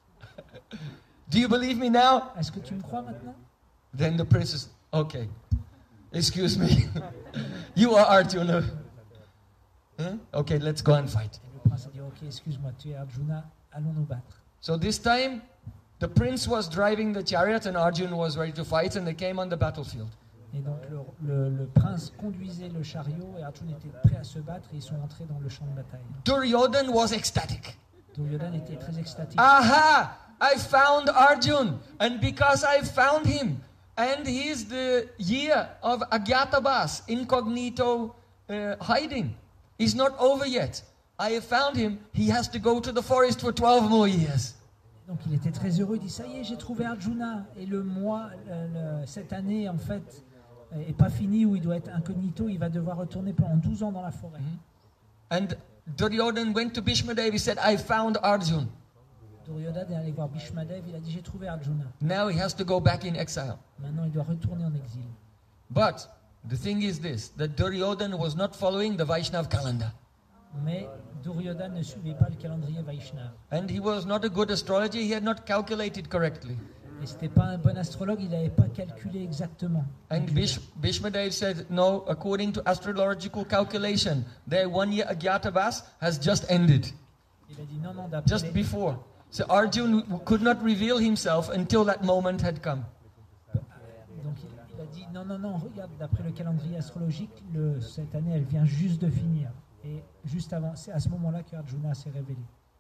Do you believe me now? Est-ce que tu me crois maintenant? Then the princess, okay, excuse me, you are Arjuna. Huh? Okay, let's go and fight. Et le prince a dit, ok, excuse-moi, tu es Arjuna, allons nous battre. So this time, the prince was driving the chariot and Arjuna was ready to fight, and they came on the battlefield. Et donc le, le, le prince conduisait le chariot et Arjuna était prêt à se battre et ils sont entrés dans le champ de bataille. Duryodhan was ecstatic. Duryodhan était très extatique. Aha! I found Arjun, and because I found him, and he's the year of Agyatabas, incognito uh, hiding, is not over yet. I have found him. He has to go to the forest for twelve more years. Donc il était très heureux, il dit ça y est, j'ai trouvé Arjuna. Et le mois, le, le, cette année en fait, est pas fini où il doit être incognito, il va devoir retourner pendant douze ans dans la forêt. Mm-hmm. And Duryodhan went to Bhishmadev, he said, I found Arjun. Duryodhan est allé voir Bhishmadev, il a dit j'ai trouvé Arjuna. Now he has to go back in exile. Maintenant il doit retourner en exil. But the thing is this, that Duryodhan was not following the Vaishnav calendar. Mais Duryodhan ne suivait pas le calendrier Vaishnav. And he was not a good astrologer, he had not calculated correctly. Et c'était pas un bon astrologue, il n'avait pas calculé exactement. And Bish, Bhishmadev said, no, according to astrological calculation, their one year Agyatabas has just ended. Il a dit non, non, d'après Just les- before. So Arjun could not reveal himself until that moment had come. Donc il, il a dit non, non, non, regarde, d'après le calendrier astrologique, le, cette année elle vient juste de finir. Et juste avant, c'est à ce moment-là que Arjuna s'est révélé.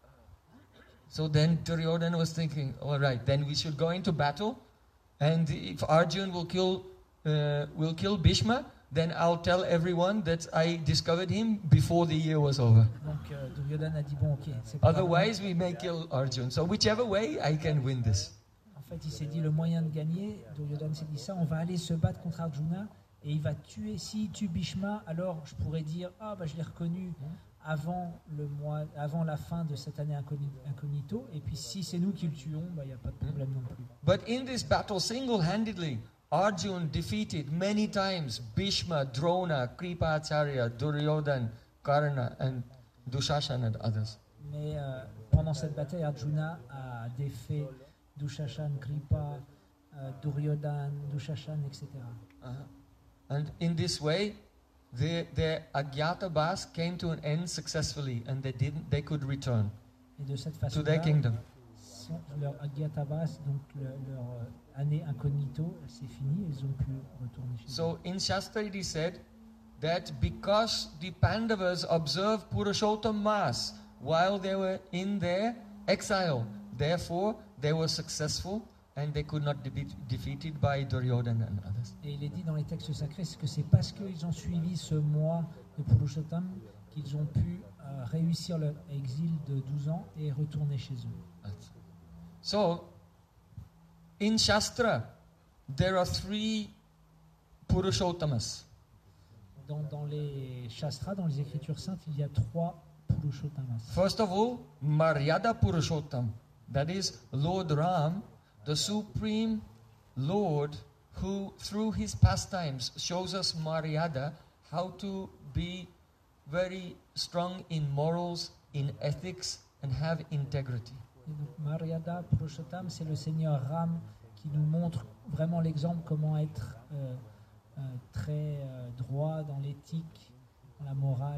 So then Duryodhana was thinking, all right, then we should go into battle, and if Arjun will kill, uh, will kill Bhishma, then I'll tell everyone that I discovered him before the year was over. Donc euh, Duryodhana a dit bon, ok, c'est pas grave. Otherwise, we may kill Arjun. So whichever way, I can win this. En fait, il s'est dit le moyen de gagner. Duryodhana s'est dit ça, on va aller se battre contre Arjuna et il va tuer. S'il tue Bhishma, alors je pourrais dire ah bah je l'ai reconnu avant le mois, avant la fin de cette année incogni- incognito. Et puis si c'est nous qui le tuons, bah il y a pas de problème non plus. But in this battle, single-handedly, Arjun defeated many times Bhishma, Drona, Kripacharya, Duryodhana, Karna, and Dushasana and others. Mais euh, pendant cette bataille, Arjuna a défait Dushashan, Kripa, euh, Duryodhana, Dushashan, et cetera. Uh-huh. And in this way, their, their Agyatabas came to an end successfully, and they didn't. They could return Et de cette to façon-là, their kingdom. son- leur Agyatabas, donc le- leur euh, année incognito, c'est fini, ils ont pu retourner chez eux. So in Shastra it is said that because the Pandavas observed Purushottam Mas while they were in their exile, therefore they were successful and they could not be defeated by Duryodhana and others. Et il est dit dans les textes sacrés c'est que c'est parce qu'ils ont suivi ce mois de Purushottam qu'ils ont pu euh, réussir leur exil de douze ans et retourner chez eux. So in Shastra there are three Purushottamas. Dans, dans les Shastras, dans les Écritures saintes, il y a trois Purushottamas. First of all, Maryada Purushottam, that is Lord Ram, the supreme Lord who through his pastimes shows us Maryada, how to be very strong in morals, in ethics and have integrity. Et donc, Maryada Purushottam, c'est le Seigneur Ram qui nous montre vraiment l'exemple comment être euh, euh, très euh, droit dans l'éthique, dans la morale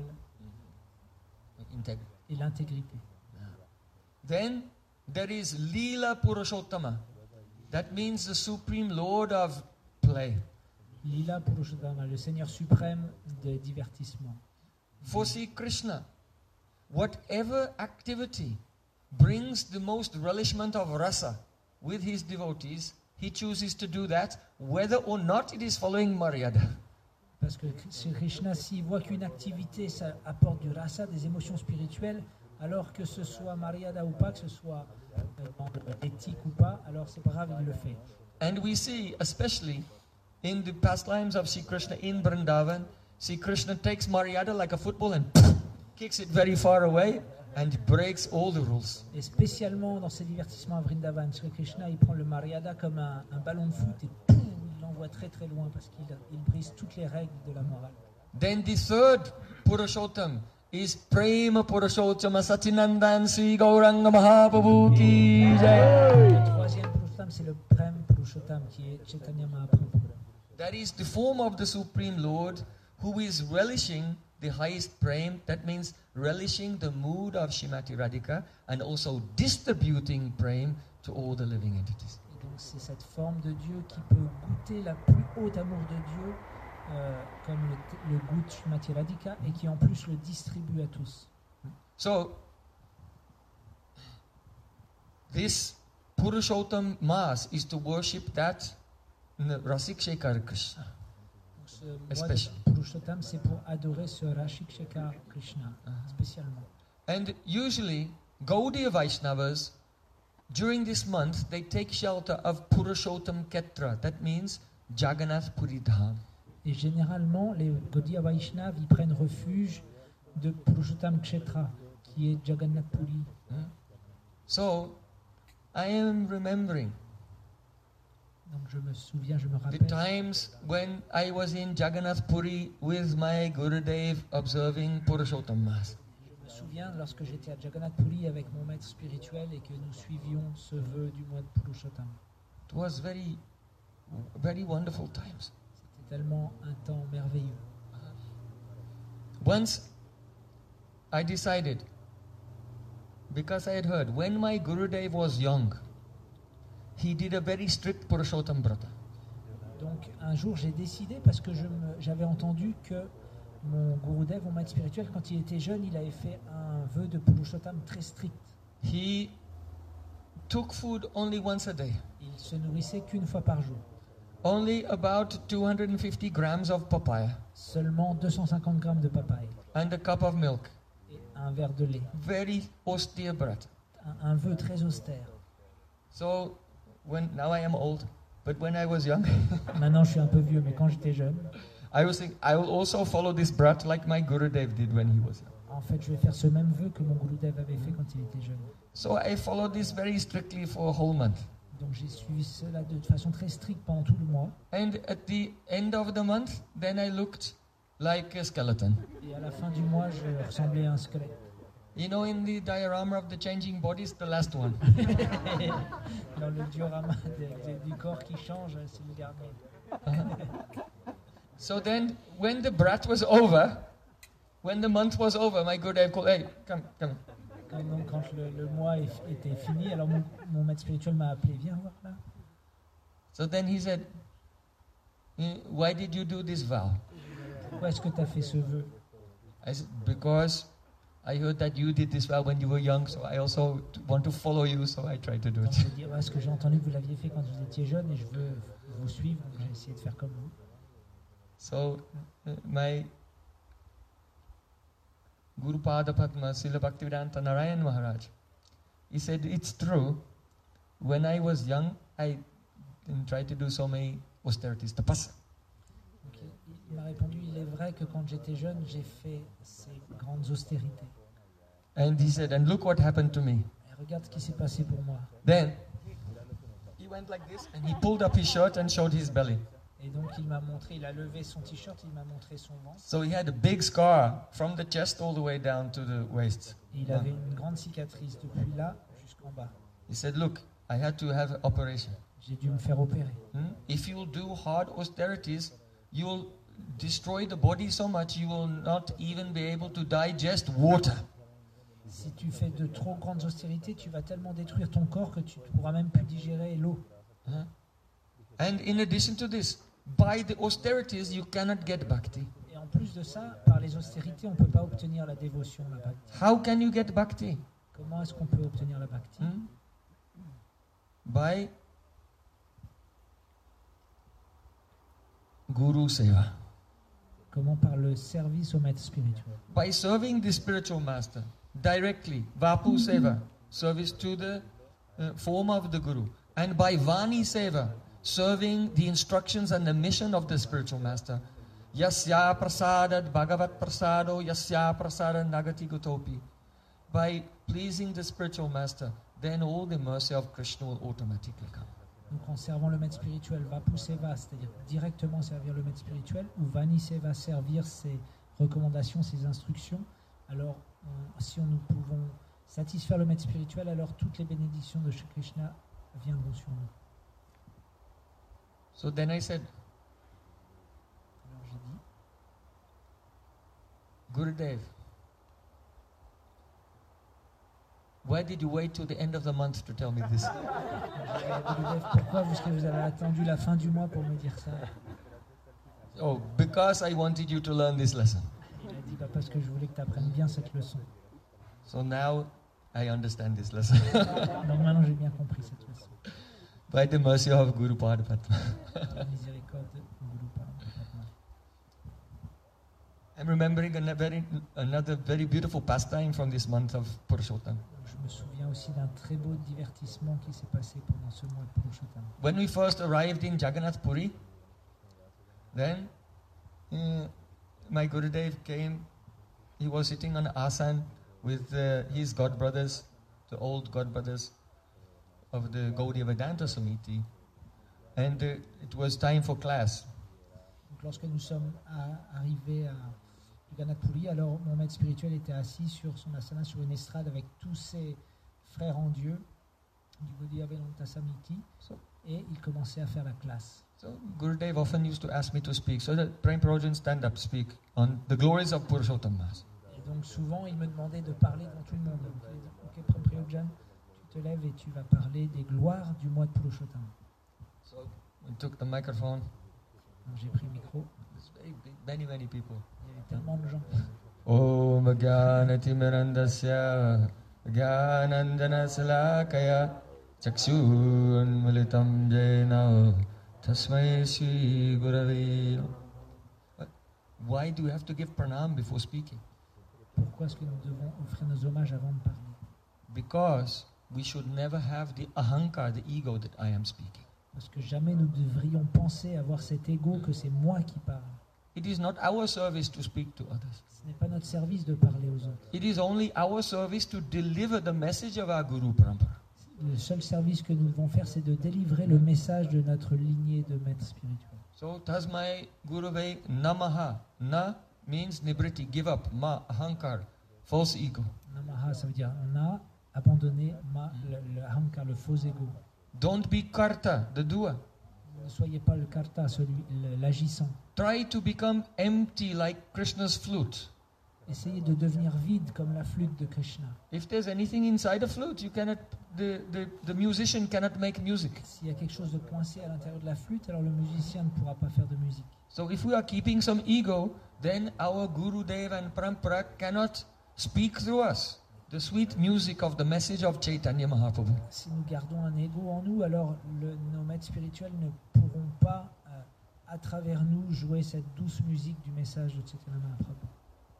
Integ- et l'intégrité. Then there is Leela Purushottama. That means the supreme Lord of play. Lila Purushottama, le Seigneur suprême des divertissements. For Sri Krishna, whatever activity brings the most relishment of rasa with his devotees, he chooses to do that, whether or not it is following Maryada. Parce que Sri Krishna, s'il voit qu'une activité ça apporte du rasa, des émotions spirituelles, alors que ce soit Maryada ou pas, que ce soit euh, dans l'éthique ou pas, alors c'est pas grave, il le fait. And we see, especially in the pastimes of Sri Krishna in Vrindavan, Sri Krishna takes Maryada like a football and kicks it very far away and breaks all the rules. Et spécialement dans ces divertissements à Vrindavan, Sri Krishna, il prend le Maryada comme un, un ballon de foot et pouf, il l'envoie très très loin parce qu'il il brise toutes les règles de la morale. Then the third Purushottam is Prema Purushottama Satinandan Sri Gauranga Mahaprabhu ki jai. Le troisième Purushottam, c'est le Prem Purushottam qui est Chaitanya Mahaprabhu. That is the form of the Supreme Lord who is relishing the highest prem. That means relishing the mood of Shrimati Radhika and also distributing prem to all the living entities. Et donc c'est cette forme de Dieu qui peut goûter la plus haute amour de Dieu, euh, comme le, le goût de Shrimati Radhika, et qui en plus le distribue à tous. So, this Purushottam Mass is to worship that Rasik Shekhar Krishna. Donc ce mois Especially. de Purushottam, c'est pour adorer ce Rashik Shekhar Krishna, spécialement. And usually, Gaudiya Vaishnavas, during this month, they take shelter of Purushottam Ketra. That means Jagannath Puri Dham. Et généralement, les Gaudiya Vaishnavas, ils prennent refuge de Purushottam Kshetra, qui est Jagannath Puri. Hmm? So, I am remembering Donc je me souviens, je me the rappelle times when I was in Jagannath Puri with my Gurudev observing Purushottam Mass. Je me souviens lorsque j'étais à Jagannath Puri avec mon maître spirituel et que nous suivions ce vœu du mois de Purushottam. It was very, very wonderful times. C'était tellement un temps merveilleux. Once I decided, because I had heard, when my Gurudev was young, he did a very strict Purushottam Brata. Donc un jour j'ai décidé, parce que je me- j'avais entendu que mon Gurudev, mon maître spirituel, quand il était jeune, il avait fait un vœu de Purushottam très strict. He took food only once a day, Il se nourrissait qu'une fois par jour. only about two hundred fifty grams of papaya Seulement deux cent cinquante grammes de papaye and a cup of milk. et un verre de lait. Very austere Brata. Un, un vœu très austère. So, when now I am old, but when I was young, Maintenant je suis un peu vieux, mais quand j'étais jeune, I was thinking I will also follow this Brat like my Gurudev did when he was young. en fait je vais faire ce même vœu que mon Gurudev avait fait quand il était jeune. So I followed this very strictly for a whole month. Donc j'ai suivi cela de façon très stricte pendant tout le mois. And at the end of the month, then I looked like a skeleton. Et à la fin du mois, je ressemblais à un squelette. You know, in the diorama of the changing bodies, the last one. Dans le diorama de- de- du corps qui change, c'est le dernier. So then, when the brat was over, when the month was over, my Gurudev called, hey, come, come. Quand, donc, quand le, le mois est- était fini, alors mon, mon maître spirituel m'a appelé, viens voir là. So then he said, "Eh, why did you do this vow? Pourquoi est-ce que tu as fait ce vœu? I said, because I heard that you did this vow when you were young, so I also t- want to follow you, so I tried to do Donc it. je dis, ouais, parce que j'ai entendu que vous l'aviez fait quand vous étiez jeune et je veux vous suivre, donc j'ai essayé de faire comme vous. So, uh, my Guru Pada Padma, Srila Bhaktivedanta Narayan Maharaj, he said, it's true, when I was young, I didn't try to do so many austerities, tapas. Donc, il il m'a répondu, il est vrai que quand j'étais jeune, j'ai fait ces grandes austérités. And he said, and look what happened to me. Et regarde ce qui s'est passé pour moi. Then, he went like this, and he pulled up his shirt and showed his belly. Et donc il m'a montré, il a levé son t-shirt, il m'a montré son ventre. So he had a big scar from the chest all the way down to the waist. Et il avait une grande cicatrice depuis là jusqu'en bas. He said, look, I had to have an operation. J'ai dû me faire opérer. Hmm? If you'll do hard austerities, you'll destroy the body so much you will not even be able to digest water. Si tu fais de trop grandes austérités, tu vas tellement détruire ton corps que tu ne pourras même plus digérer l'eau. Huh? And in addition to this, by the austerities you cannot get bhakti. Et en plus de ça, par les austérités, on ne peut pas obtenir la dévotion, la bhakti. How can you get bhakti? Comment est-ce qu'on peut obtenir la bhakti? Hmm? By Guru Seva. Comment? Par le service au maître spirituel. By serving the spiritual master directly, Vapu Seva, service to the uh, form of the Guru, and by Vani Seva, serving the instructions and the mission of the spiritual master. Yasya prasadad bhagavat prasado yasya prasada nagati gutopi. By pleasing the spiritual master, then all the mercy of Krishna will automatically come. Donc en servant le maître spirituel, Vapu Seva, c'est-à-dire directement servir le maître spirituel, ou Vani Seva, servir ses recommandations, ses instructions, alors on- si on, nous pouvons satisfaire le maître spirituel, alors toutes les bénédictions de Shri Krishna viendront sur nous. So then I said, Alors j'ai dit, Gurudev, why did you wait till the end of the month to tell me this? j'ai dit à Gurudev, pourquoi est-ce que vous avez attendu la fin du mois pour me dire ça? Oh, because I wanted you to learn this lesson. Il a dit, bah, parce que je voulais que tu apprennes bien cette leçon. So now I understand this lesson. Donc maintenant j'ai bien compris cette leçon. By the mercy of Guru Padapatma. La miséricorde de Guru Padma. I'm remembering a very, another very beautiful pastime from this month of Purushottam. Je me souviens aussi d'un très beau divertissement qui s'est passé pendant ce mois de Purushottam. When we first arrived in Jagannath Puri, then uh, my Gurudev came. He was sitting on asan with uh, his godbrothers, the old godbrothers of the Gaudiya Vedanta Samiti, and uh, it was time for class. Donc lorsque nous sommes à- arrivés à Jagannath Puri, alors mon maître spirituel était assis sur son asana, sur une estrade avec tous ses frères en Dieu du Gaudiya Vedanta Samiti, So, et il commençait à faire la classe. so Gurudev often used to ask me to speak. So that Prem Prayojan stand up, speak on the glories of Purushottam Mass. Et donc souvent il me demandait de parler devant tout le monde. Donc il dit, ok Prem Prayojan, tu te lèves et tu vas parler des gloires du mois de Purushottam. So we took the microphone. Donc j'ai pris le micro, There's very big, many many people. il y avait tellement de gens. Om Jnanatimirandasya Jnanandanasalakaya Chakshunmilitam Jena Tasmai Shri Gurave. What? Why do we have to give pranam before speaking? Pourquoi est-ce que nous devons offrir nos hommages avant de parler? Because we should never have the ahankar, the ego that I am speaking. Parce que jamais nous devrions penser avoir cet ego que c'est moi qui parle. It is not our service to speak to others. Ce n'est pas notre service de parler aux autres. It is only our service to deliver the message of our Guru Parampara. Le seul service que nous devons faire, c'est de délivrer le message de notre lignée de maîtres spirituels. So Tasmai Gurave Namaha. Na means nibriti, give up. Ma, ahankar, false ego. Namaha, ça veut dire on a abandonné ma, le, le ahankar, le faux ego. Don't be karta, the doer. Ne soyez pas le karta, celui, le- l'agissant. Try to become empty like Krishna's flute. Essayez de devenir vide comme la flûte de Krishna. If there's anything inside a flute, you cannot, the, the, the musician cannot make music. S'il y a quelque chose de coincé à l'intérieur de la flûte, alors le musicien ne pourra pas faire de musique. So if we are keeping some ego, then our Guru Dev and Parampara cannot speak through us the sweet music of the message of Chaitanya Mahaprabhu. Si nous gardons un ego en nous, alors le- nos maîtres spirituels ne pourront pas, euh, à travers nous, jouer cette douce musique du message de Chaitanya Mahaprabhu.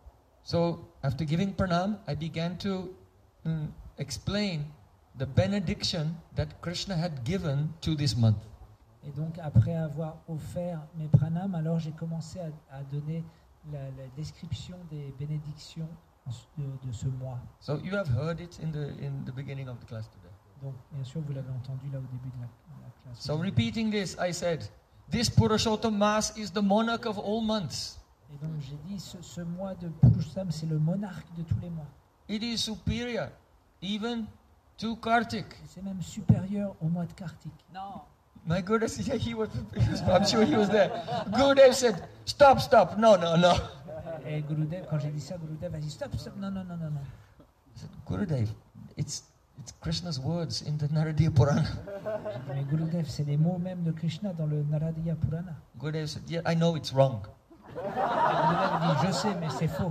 So after giving pranam, I began to mm, explain the benediction that Krishna had given to this month. Et donc, après avoir offert mes pranams, alors j'ai commencé à, à donner la, la description des bénédictions en s- de, de ce mois. So you have heard it in the in the beginning of the class today. Donc, bien sûr, vous l'avez entendu là au début de la, de la classe. So repeating this, I said, this Purushottam Mass is the monarch of all months. Et donc, j'ai dit, ce, ce mois de Purushottam, c'est le monarque de tous les mois. It is superior even to Kartik. Et c'est même supérieur au mois de Kartik. Non. My goodness, yeah, he was, I'm sure he was there. Gurudev said, stop, stop, no, no, no. Et Gurudev, quand j'ai dit ça, Gurudev a dit, stop, stop, non, non, non, non, non. I said, Gurudev, it's, it's Krishna's words in the Naradiya Purana. Mais Gurudev, c'est les mots même de Krishna dans le Naradiya Purana. Gurudev said, yeah, I know it's wrong. Gurudev dit, je sais, mais c'est faux.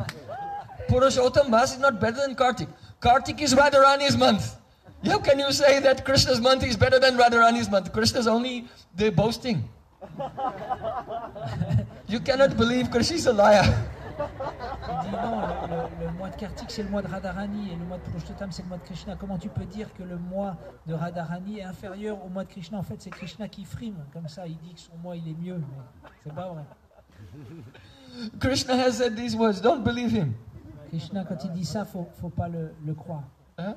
Purushottam Mass is not better than Kartik. Kartik is Radharani's month. How can you say that Krishna's month is better than Radharani's month? Krishna's only the boasting. You cannot believe Krishna is a liar. Il dit non, le, le- le mois de Kartik c'est le mois de Radharani et le mois de Purushottam c'est le mois de Krishna. Comment tu peux dire que le mois de Radharani est inférieur au mois de Krishna? En fait, c'est Krishna qui frime. Comme ça, il dit que son mois il est mieux, mais c'est pas vrai. Krishna has said these words. Don't believe him. Krishna, quand il dit ça, faut, faut pas le, le croire. Huh?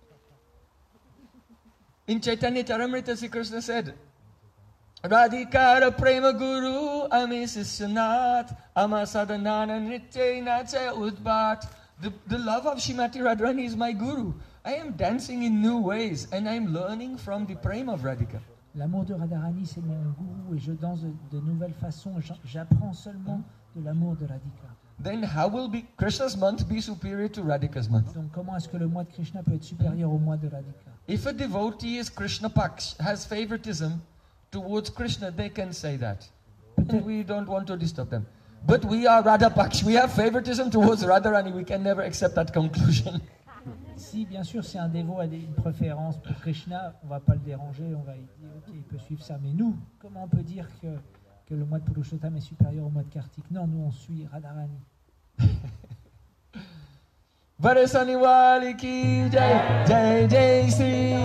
In Chaitanya Charitamrita, Sri Krishna said, Radhikara prema guru ami sisyanat ama sadanana nitya nacha udbhat The, the love of Shrimati Radharani is my guru. I am dancing in new ways and I am learning from the prema of Radhika. L'amour de Radharani, c'est mon gourou et je danse de, de nouvelles façons. J'en- J'apprends seulement de l'amour de Radhika. Then how will be Krishna's month be superior to Radhika's month? Donc comment est-ce que le mois de Krishna peut être supérieur au mois de Radhika? If a devotee is Krishna Paksh, has favoritism towards Krishna, they can say that. And we don't want to disturb them. But we are Radha Paksh. We have favoritism towards Radharani. We can never accept that conclusion. Si bien sûr c'est un dévot a des- une préférence pour Krishna, on va pas le déranger, on va lui dire ok il peut suivre ça. Mais nous, comment on peut dire que, que le mois de Purushottam est supérieur au mois de Kartik? Non, nous on suit Radharani. Varasani Wali ki jai, jai jai Sri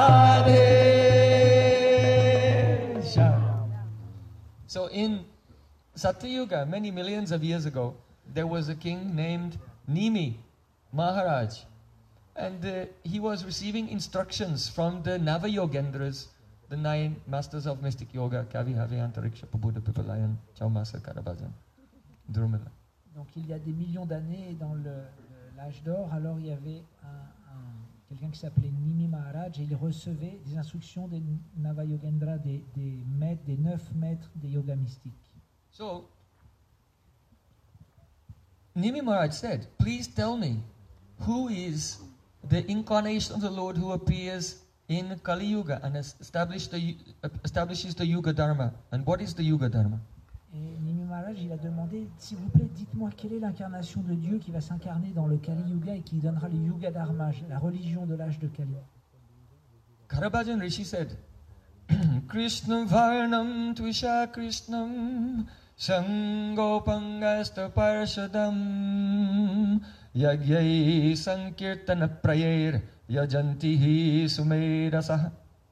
Radhe. Shyam. So in Satyuga, many millions of years ago, there was a king named Nimi Maharaj. And uh, he was receiving instructions from the Navayogendras, the nine masters of mystic yoga, Kavi, Havi, Antariksha, Pabuddha, Pipalayan, Chaumasa, Karabhajan, Drumila. Donc il y a des millions d'années dans le- le- l'âge d'or, alors il y avait un- un- quelqu'un qui s'appelait Nimi Maharaj et il recevait des instructions des Navayogendra, des, des maîtres, des neuf maîtres des yogas mystiques. So, Nimi Maharaj said, please tell me, who is the incarnation of the Lord who appears in Kali Yuga and has established the, establishes the Yuga Dharma? And what is the Yuga Dharma? Et Nimi Maharaj, il a demandé, s'il vous plaît, dites-moi quelle est l'incarnation de Dieu qui va s'incarner dans le Kali Yuga et qui donnera le Yuga Dharma, la religion de l'âge de Kali. Karabhajan Rishi said, Krishnam Varnam Tvisha Krishnam Sangopangasta Parshadam Yagyai Sankirtana Prayer Yajantihi Sumedasah.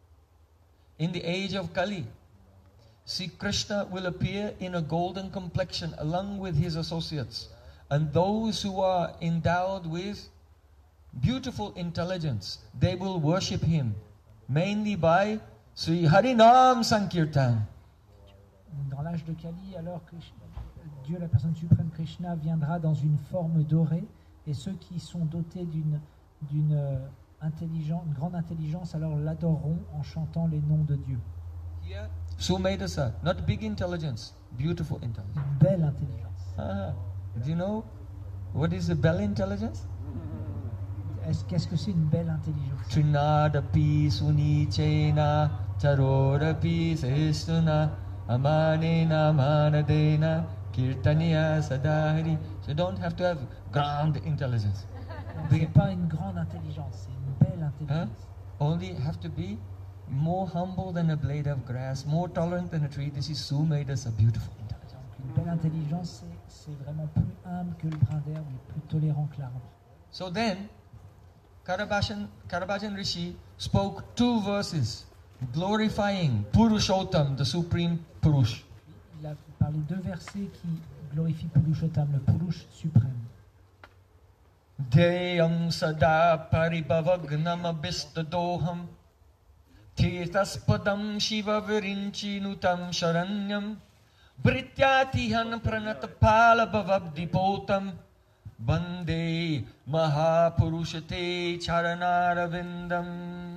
In the age of Kali, Sri Krishna will appear in a golden complexion along with his associates, and those who are endowed with beautiful intelligence, they will worship him mainly by Sri Harinam Sankirtan. Dans l'âge de Kali, alors Krishna- Dieu, la personne suprême Krishna, viendra dans une forme dorée, et ceux qui sont dotés d'une d'une euh, intelligence, une grande intelligence, alors l'adoreront en chantant les noms de Dieu. Here, Sumedasa, not big intelligence, beautiful intelligence. Une belle intelligence. Ah, do you know what is the bell intelligence? Est-ce- Qu'est-ce que c'est une belle intelligence? Trinadapi Sunichena Charorapi Sestuna Amanena Manadena Kirtaniya Sadahari. So you don't have to have grand intelligence. Donc, c'est pas une grande intelligence, c'est une belle intelligence. Only have to be more humble than a blade of grass, more tolerant than a tree. This is Sumedasa, beautiful intelligence. Donc, une belle intelligence, c'est- c'est vraiment plus humble que le brin d'herbe et plus tolérant que l'arbre. So then, Karabhajan, Karabhajan Rishi spoke two verses glorifying Purushottam, the supreme Purush. Il a parlé deux versets qui glorifient Purushottam, le Purush suprême. Deyam sada paribhavagnam abhistadoham Tirthaspadam shiva virinchinutam sharanyam Brityatihan pranatapala bhavabdipotam Bande mahapurushate charanaravindam.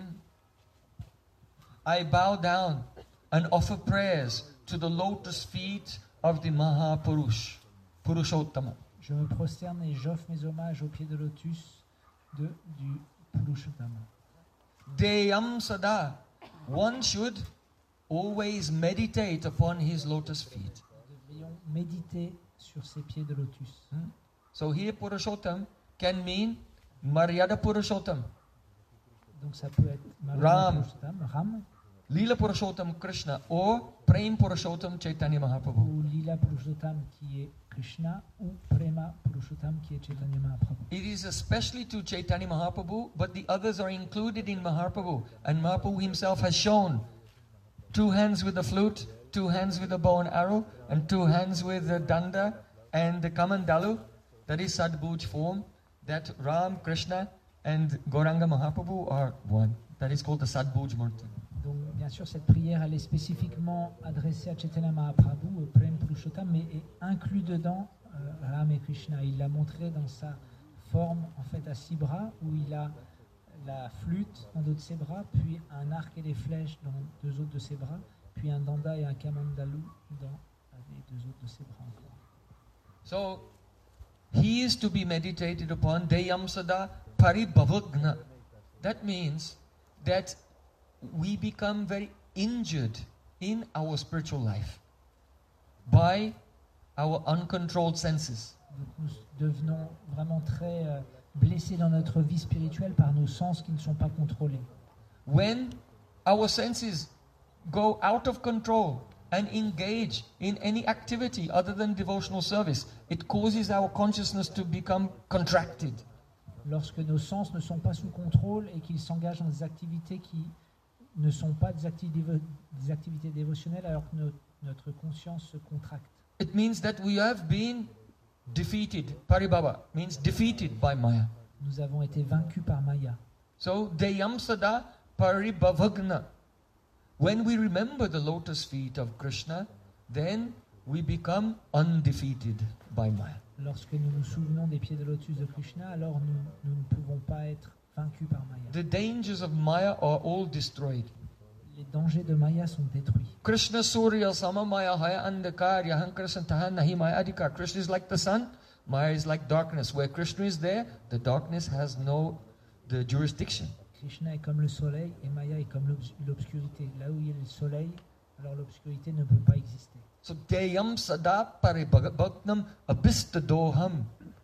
I bow down and offer prayers to the lotus feet of the Mahapurush, Purushottama. Je me prosterne et j'offre mes hommages au pied de lotus de, du Purushottama. Deyam sada. One should always meditate upon his lotus feet. Nous devrions méditer sur ces pieds de lotus. So here Purushottam can mean Maryada Purushottam, Donc ça peut être Maria Ram. Purushottam, Ram, Leela Purushottam Krishna, or Prem Purushottam Chaitanya Mahaprabhu. ou Lila Purushottam qui est Krishna, ou Prema Purushottam qui est Chaitanya Mahaprabhu. It is especially to Chaitanya Mahaprabhu, but the others are included in Mahaprabhu. And Mahaprabhu himself has shown two hands with the flute, two hands with the bow and arrow, and two hands with the danda and the kamandalu. That is Sadbhuj form. That Ram, Krishna, and Gauranga Mahaprabhu are one. That is called the Sadbhuj Murti. Donc bien sûr cette prière elle est spécifiquement adressée à Chaitanya Mahaprabhu, au Prem Purushottam, mais est inclus dedans euh, Ram et Krishna. Il l'a montré dans sa forme en fait à six bras où il a la flûte dans deux de ses bras, puis un arc et des flèches dans deux autres de ses bras, puis un danda et un kamandalu dans les deux autres de ses bras encore. So, he is to be meditated upon, Deyam Sada Paribhavagna. That means that we become very injured in our spiritual life by our uncontrolled senses. Donc nous devenons vraiment très euh, blessés dans notre vie spirituelle par nos sens qui ne sont pas contrôlés. When our senses go out of control and engage in any activity other than devotional service, it causes our consciousness to become contracted. Lorsque nos sens ne sont pas sous contrôle et qu'ils s'engagent dans des activités qui ne sont pas des activités, des activités dévotionnelles, alors que no- notre conscience se contracte. It means that we have been defeated. Paribhava means defeated by Maya. Nous avons été vaincus par Maya. So, Deyam Sada Paribhavagna. When we remember the lotus feet of Krishna, then we become undefeated by Maya. Lorsque nous nous souvenons des pieds de lotus de Krishna, alors nous, nous ne pouvons pas être vaincus par Maya. The dangers of Maya are all destroyed. Les dangers de Maya sont détruits. Krishna Surya Samamaya Haya Andakarya Hankrasam Tahan Nahi Maya Adhika. Krishna is like the sun, Maya is like darkness. Where Krishna is there, the darkness has no the jurisdiction. Krishna est comme le soleil et Maya est comme l'obs- l'obscurité. Là où il y a le soleil, alors l'obscurité ne peut pas exister. So Deyam Sada Paribhagnam Abhistadoham.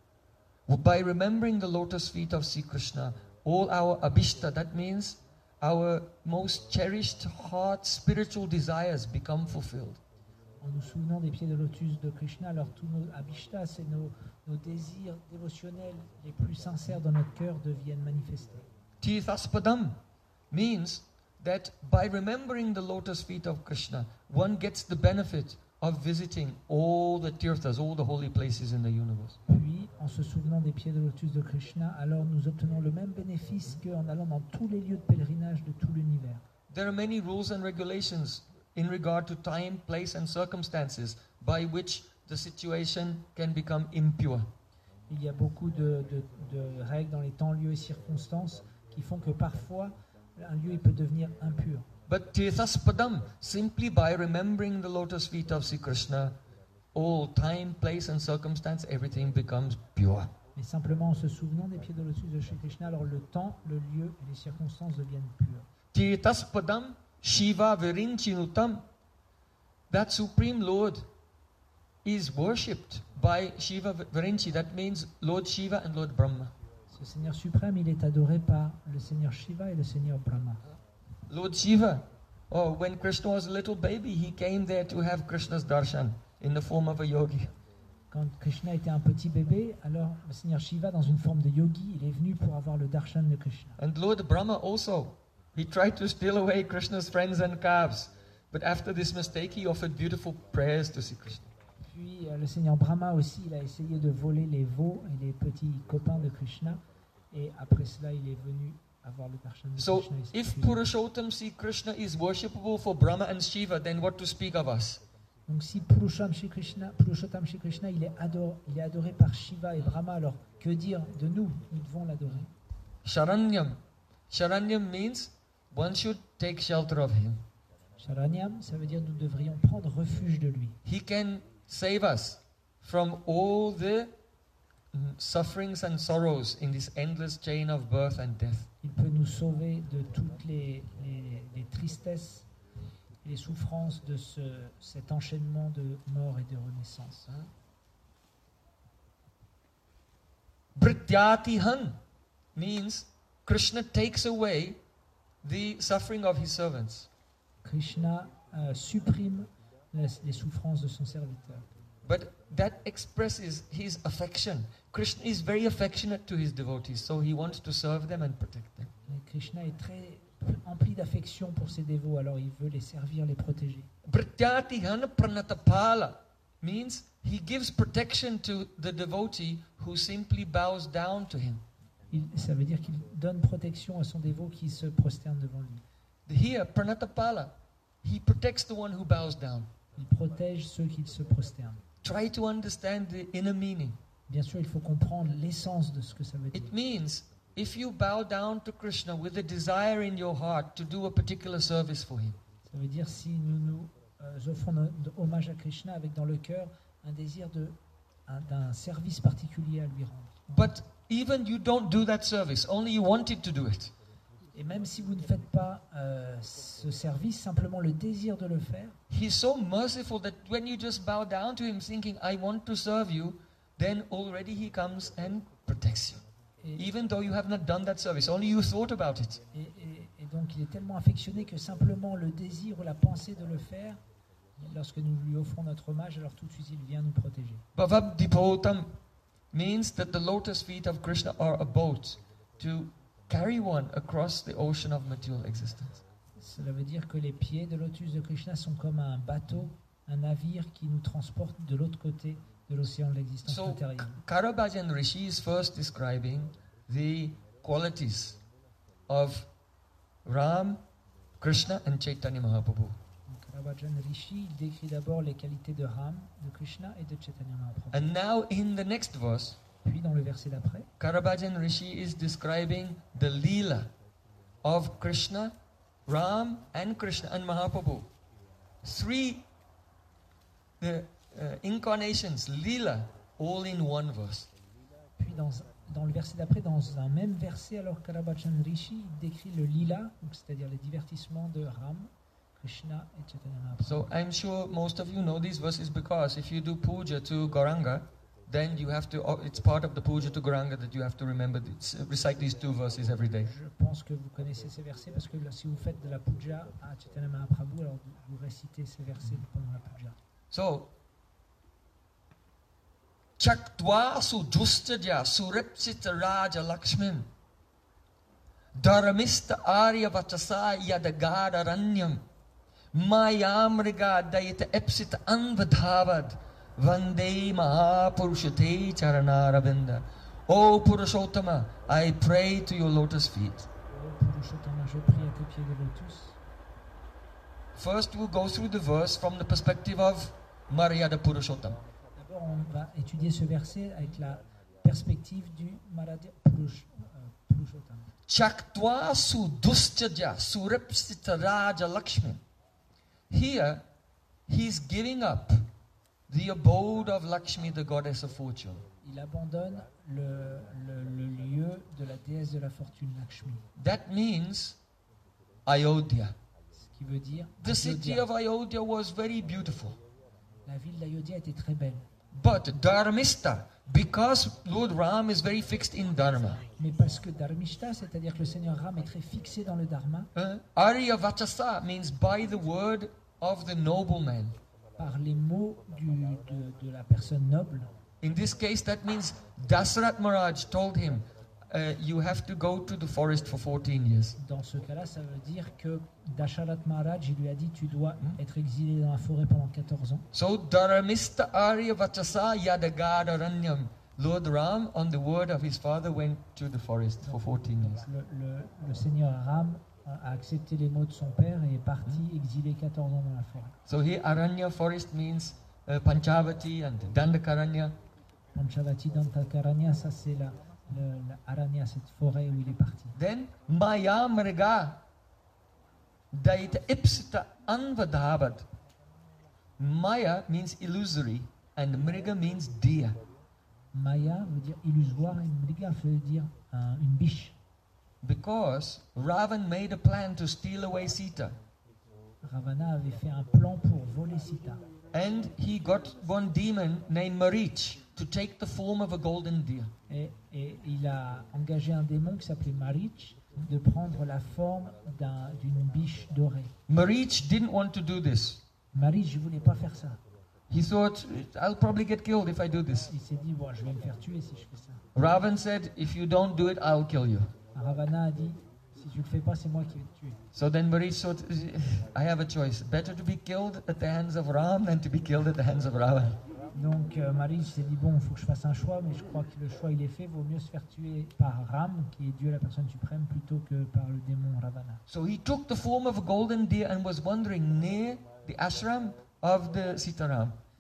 By remembering the lotus feet of Sri Krishna, all our abhishta, that means our most cherished heart spiritual desires become fulfilled. En nous souvenant des pieds de lotus de Krishna, alors tous nos abhishtas, c'est nos, nos désirs dévotionnels les plus sincères dans notre cœur deviennent manifestés. Tirthaspadam means that by remembering the lotus feet of Krishna, one gets the benefit of visiting all the tirthas, all the holy places in the universe. Puis, en se souvenant des pieds de lotus de Krishna, alors nous obtenons le même bénéfice qu'en allant dans tous les lieux de pèlerinage de tout l'univers. There are many rules and regulations in regard to time, place, and circumstances by which the situation can become impure. Il y a beaucoup de, de- de règles dans les temps, lieux et circonstances qui font que parfois un lieu il peut devenir impur. But Tirthaspadam, simply by remembering the lotus feet of Sri Krishna, all time, place, and circumstance, everything becomes pure. Mais simplement en se souvenant des pieds de lotus de Shri Krishna, alors le temps, le lieu et les circonstances deviennent purs. Tirthaspadam Shiva Virinchinutam. That Supreme Lord is worshipped by Shiva Virinchi. That means Lord Shiva and Lord Brahma. Ce Seigneur suprême, il est adoré par le Seigneur Shiva et le Seigneur Brahma. Lord Shiva, oh, when Krishna was a little baby, he came there to have Krishna's darshan in the form of a yogi. Quand Krishna était un petit bébé, alors le Seigneur Shiva, dans une forme de yogi, il est venu pour avoir le darshan de Krishna. And Lord Brahma also, he tried to steal away Krishna's friends and calves. But after this mistake, he offered beautiful prayers to Sri Krishna. Puis euh, le Seigneur Brahma aussi, il a essayé de voler les veaux et les petits copains de Krishna. Et après cela, il est venu avoir le darshan de So, Krishna. et s'est if excusé. Purushottam Sri Krishna is worshipable for Brahma and Shiva, then what to speak of us? Donc si Purushottam Shri Krishna, Purushottam Shri Krishna, il est, adoré, il est adoré par Shiva et Brahma, alors que dire de nous? Nous devons l'adorer. Sharanyam. Sharanyam means one should take shelter of him. Sharanyam, ça veut dire nous devrions prendre refuge de lui. He can save us from all the mm, sufferings and sorrows in this endless chain of birth and death. Il peut nous sauver de toutes les, les- les tristesses, les souffrances de ce, cet enchaînement de mort et de renaissance. Brityatihan means Krishna takes away the suffering of his servants. Krishna euh, supprime les, les souffrances de son serviteur. But that expresses his affection. Krishna is very affectionate to his devotees, so he wants to serve them and protect them. Et Krishna est très empli d'affection pour ses dévots, alors il veut les servir, les protéger. Brityatihan pranatapala means he gives protection to the devotee who simply bows down to him. Il- ça veut dire qu'il donne protection à son dévot qui se prosterne devant lui. Here, pranatapala, he protects the one who bows down. Il protège ceux qui se prosternent. Try to understand the inner meaning. Bien sûr, il faut comprendre l'essence de ce que ça veut dire. It means if you bow down to Krishna with a desire in your heart to do a particular service for him, Ça veut dire si nous nous euh, offrons notre hommage à Krishna avec dans le cœur un désir de, un- d'un service particulier à lui rendre. but even you don't do that service, only you wanted to do it, Et même si vous ne faites pas euh, ce service, simplement le désir de le faire, he's so merciful that when you just bow down to him thinking, I want to serve you, then already he comes and protects you. et, Even though you have not done that service, only you thought about it. et- et- et donc il est tellement affectionné que simplement le désir ou la pensée de le faire, lorsque nous lui offrons notre hommage, alors tout de suite il vient nous protéger. Bhavabdipotam means that the lotus feet of Krishna are a boat to carry one across the ocean of material existence. Cela veut dire que les pieds de lotus de Krishna sont comme un bateau, un navire qui nous transporte de l'autre côté de l'océan de l'existence So, matérielle. Karabhajan Rishi is first describing the qualities of Ram, Krishna, and Chaitanya Mahaprabhu. Donc, Karabhajan Rishi, il décrit d'abord les qualités de Ram, de Krishna et de Chaitanya Mahaprabhu. And now, in the next verse, Puis dans le verset d'après, Karabhajan Rishi is describing the Leela of Krishna, Ram, and Krishna, and Mahaprabhu. Three uh, uh, incarnations, Leela, all in one verse. puis dans, dans le verset d'après, dans un même verset, alors Karabhajan Rishi il décrit le lila, donc c'est-à-dire les divertissements de Ram, Krishna et Chaitanya Mahaprabhu. So I'm sure most of you know these verses because if you do puja to Gauranga, then you have to, oh, it's part of the puja to Gauranga that you have to remember, this, recite these two verses every day. Je pense que vous connaissez ces versets parce que là, si vous faites de la puja à Chaitanya Mahaprabhu, alors vous, vous récitez ces versets pendant la puja. So, Chaktva su justaja surepsita raja lakshmin dharamista arya vachasa yadagada ranyam mayamriga dayita epsita anvadhavad vande mahapurushate charanaravinda. O Purushottama, I pray to your lotus feet. Ô Purushottama, je prie à tes pieds de lotus. First, we'll go through the verse from the perspective of Maryada Purushottama. D'abord, on va étudier ce verset avec la perspective du Maradya Purush, euh, Purushottama. Chaktva su duschaja surepsita raja lakshmi. Here, he's giving up the abode of Lakshmi, the goddess of fortune. Il abandonne le, le, le lieu de la déesse de la fortune, Lakshmi. That means Ayodhya. Ce qui veut dire The city Ayodhya. of Ayodhya was very beautiful. La ville d'Ayodhya était très belle. But Dharmista, because Lord Ram is very fixed in Dharma, Mais parce que Dharmishta, c'est-à-dire que le Seigneur Ram est très fixé dans le Dharma, uh, Arya Vachasa means by the word of the nobleman. par les mots du, de, de la personne noble. In this case, that means Dasarath Maharaj told him, uh, you have to go to the forest for fourteen years. Dans ce cas-là, ça veut dire que Dasharat Maharaj il lui a dit tu dois être exilé dans la forêt pendant quatorze ans. So, Dharamista Arya Vachasa Yadagada Ranyam. Lord Ram, on the word of his father, went to the forest for fourteen years. Le, le, le Seigneur Ram a accepté les mots de son père et est parti exilé quatorze ans dans la forêt. So, here Aranya forest means uh, Panchavati and Dandakaranya. Panchavati Dantakaranya, ça c'est la, le, la Aranya, cette forêt où il est parti. Then Maya Mriga Daita Ipsita Anvadhabad. Maya means illusory and Mriga means deer. Maya veut dire illusoire et Mriga veut dire un- une biche. Because Ravan made a plan to steal away Sita. Ravana avait fait un plan pour voler Sita. And he got one demon named Marich to take the form of a golden deer. Et, et il a engagé un démon qui s'appelait Marich de prendre la forme d'un- d'une biche dorée. Marich didn't want to do this. Marich ne voulait pas faire ça. He thought, I'll probably get killed if I do this. Il s'est dit, bon, je vais me faire tuer si je fais ça. Ravan said, if you don't do it, I'll kill you. Ravana a dit, si tu le fais pas, c'est moi qui vais te tuer. So then Marich thought, I have a choice. Better to be killed at the hands of Ram than to be killed at the hands of Ravan. Donc euh, Marich s'est dit, bon, il faut que je fasse un choix, mais je crois que le choix il est fait, vaut mieux se faire tuer par Ram, qui est Dieu la personne suprême, plutôt que par le démon Ravana. So he took the form of a golden deer and was wandering near the ashram of the Sitaram.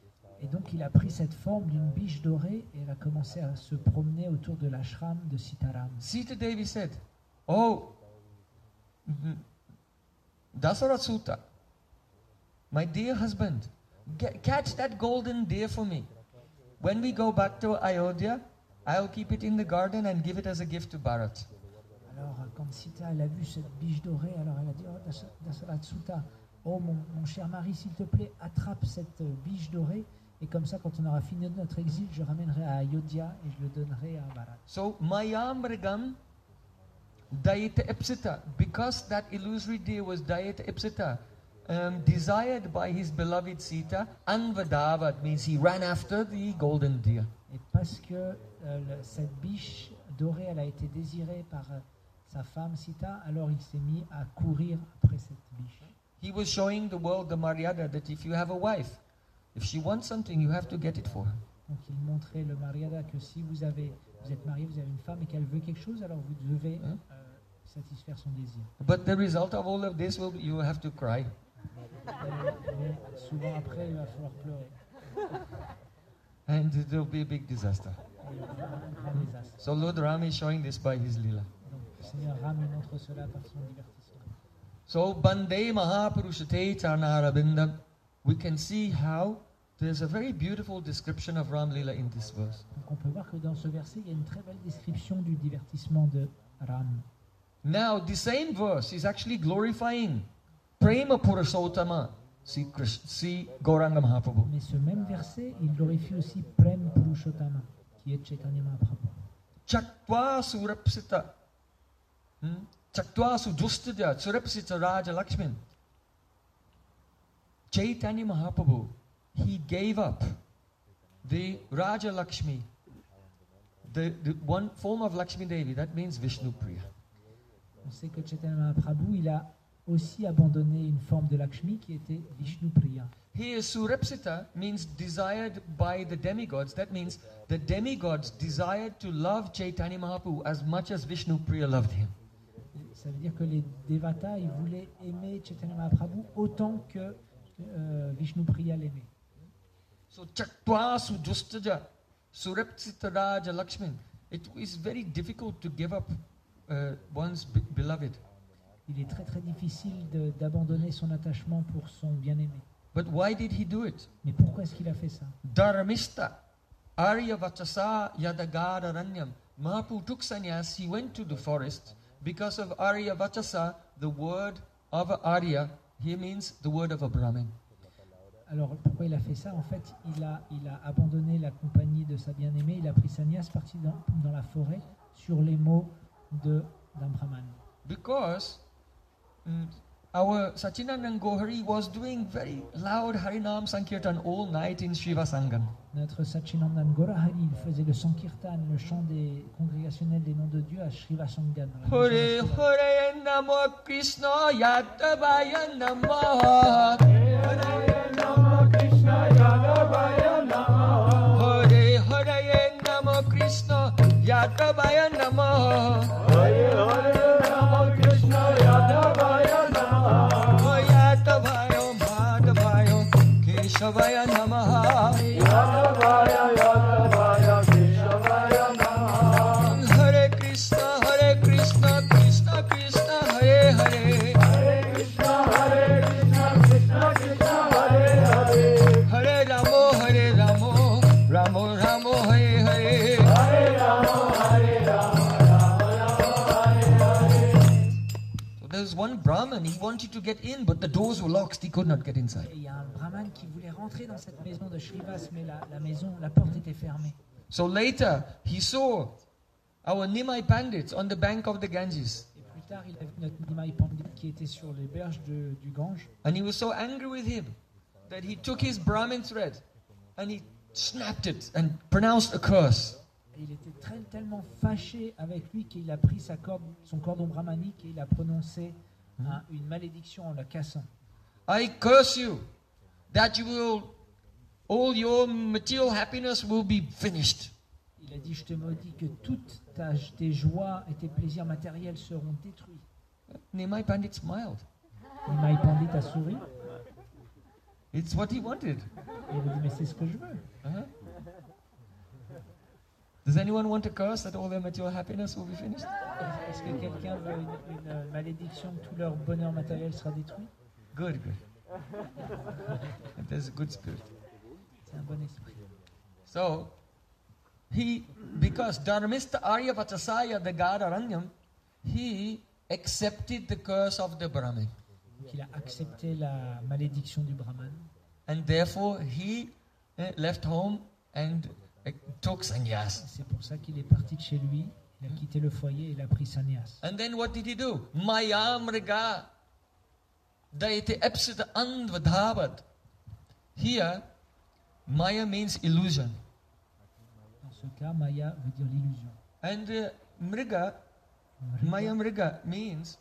Et donc il a pris cette forme d'une biche dorée et elle a commencé à se promener autour de l'ashram de Sitaram. Sita Devi said, "Oh, mm, Dasaratha Suta, my dear husband, get, catch that golden deer for me. When we go back to Ayodhya, I'll keep it in the garden and give it as a gift to Bharat." Alors quand Sita elle a vu cette biche dorée, alors elle a dit, oh Das- Dasaratha Suta, oh mon, mon cher mari, s'il te plaît, attrape cette euh, biche dorée. Et comme ça, quand on aura fini notre exil, je ramènerai à Ayodhya et je le donnerai à Bharat. So Mayamrigam Dayita Ipsita, because that illusory deer was Dayita Ipsita, um, desired by his beloved Sita, Anvadavad means he ran after the golden deer. Et parce que euh, le- cette biche dorée, elle a été désirée par euh, sa femme Sita, alors il s'est mis à courir après cette biche. He was showing the world the Maryada that if you have a wife, if she wants something, you have to get it for her. Donc il montrait le Maryada que si vous avez, vous êtes marié, vous avez une femme et qu'elle veut quelque chose, alors vous devez Hein? euh, satisfaire son désir. But the result of all of this will you will have to cry. Mais souvent après, il va falloir pleurer. And it will be a big disaster. Et il y aura un grand désastre. So Lord Ram is showing this by his lila. Donc le Seigneur Ram il montre cela par son divertissement. So Bande Mahapurushate Charnarabindam, we can see how there's a very beautiful description of Ram Lila in this verse. Donc on peut voir que dans ce verset, il y a une très belle description du divertissement de Ram. Now, the same verse is actually glorifying Prema Purushottama, see, Krish- see Gauranga Mahaprabhu. Mais ce même verset, il glorifie aussi Prem Purushottama, qui est Chaitanya Mahaprabhu. Chaktva Surapsita, hmm? Chaktva Sudustadya, Surapsita Raja Lakshmin. Chaitanya Mahaprabhu, he gave up the Raja Lakshmi, the, the one form of Lakshmi Devi, that means Vishnu Priya. On sait que Chaitanya Mahaprabhu, il a aussi abandonné une forme de Lakshmi qui était Vishnu Priya. Here, Surapsita means desired by the demigods. That means the demigods desired to love Chaitanya Mahaprabhu as much as Vishnu Priya loved him. Ça veut dire que les Devatas, ils voulaient aimer Chaitanya Mahaprabhu autant que euh, Vishnu Priya l'aimait. So, Chaktva Sudustaja, Surapsita Raja Lakshmin. It is very difficult to give up uh, one's be- beloved. Il est très très difficile de- d'abandonner son attachement pour son bien-aimé. But why did he do it? Mais pourquoi est-ce qu'il a fait ça? Dharmista, Arya Vachasa Yadagara Ranyam. Mahaprabhu took sannyas, he went to the forest because of Arya Vachasa, the word of a Arya. Here means the word of a Brahmin. Alors pourquoi il a fait ça? En fait, il a, il a abandonné la compagnie de sa bien-aimée, il a pris sannyas, parti dans, dans la forêt sur les mots de- d'un brahman. Because mm, our Sachinandan Gohari was doing very loud Harinam Sankirtan all night in Shiva Sangam. Notre Sachinandan Gorahari, il faisait le Sankirtan, le chant des congrégationnels des noms de Dieu à Sriva Sangam. dans la Hare maison de Shiva. Hare Namo Krishna Yadavaya Namo Hare Hare Namo Krishna Yadavaya Namo Yadavayo Madhavayo Keshavaya Namaha Hare Krishna, Hare Krishna, Krishna Krishna, Hare Hare. Hare Ramo, Hare Ramo, Ramo Ramo, Hare Hare. So there's one Brahmin, he wanted to get in, but the doors were locked, he could not get inside. Et il y a un brahman qui voulait rentrer dans cette maison de Shrivas, mais la, la maison, la porte était fermée. So later, he saw our Nimai Pandits on the bank of the Ganges. Et plus tard, il a vu notre Nimai Pandit qui était sur les berges de- du Gange. And he was so angry with him that he took his Brahmin thread and he snapped it and pronounced a curse. Et il était très, tellement fâché avec lui qu'il a pris sa corde, son cordon brahmanique et il a prononcé un- une malédiction en la cassant. I curse you that you will, all your material happiness will be finished. Il a dit, je te maudis que toutes ta- tes joies et tes plaisirs matériels seront détruits. Nimai Pandit smiled. Nimai Pandit a souri. It's what he wanted. Et il a dit, mais c'est ce que je veux. Uh-huh. Does anyone want a curse that all their material happiness will be finished? Est-ce que quelqu'un veut une, une malédiction que tout leur bonheur matériel sera détruit? Good, good. There's a good spirit. C'est un bon esprit. So, he, because Dharmista Arya Vachasaya, the god Aranyam, he accepted the curse of the Brahmin. Donc il a accepté la malédiction du Brahman. And therefore, he uh, left home and uh, took sannyas. C'est pour ça qu'il est parti de chez lui, il a quitté le foyer et il a pris sannyas. And then what did he do? Maya mriga daite epsita anvadhavat. Here, Maya means illusion. Dans ce cas, Maya veut dire l'illusion. And uh, mriga, Maya mriga means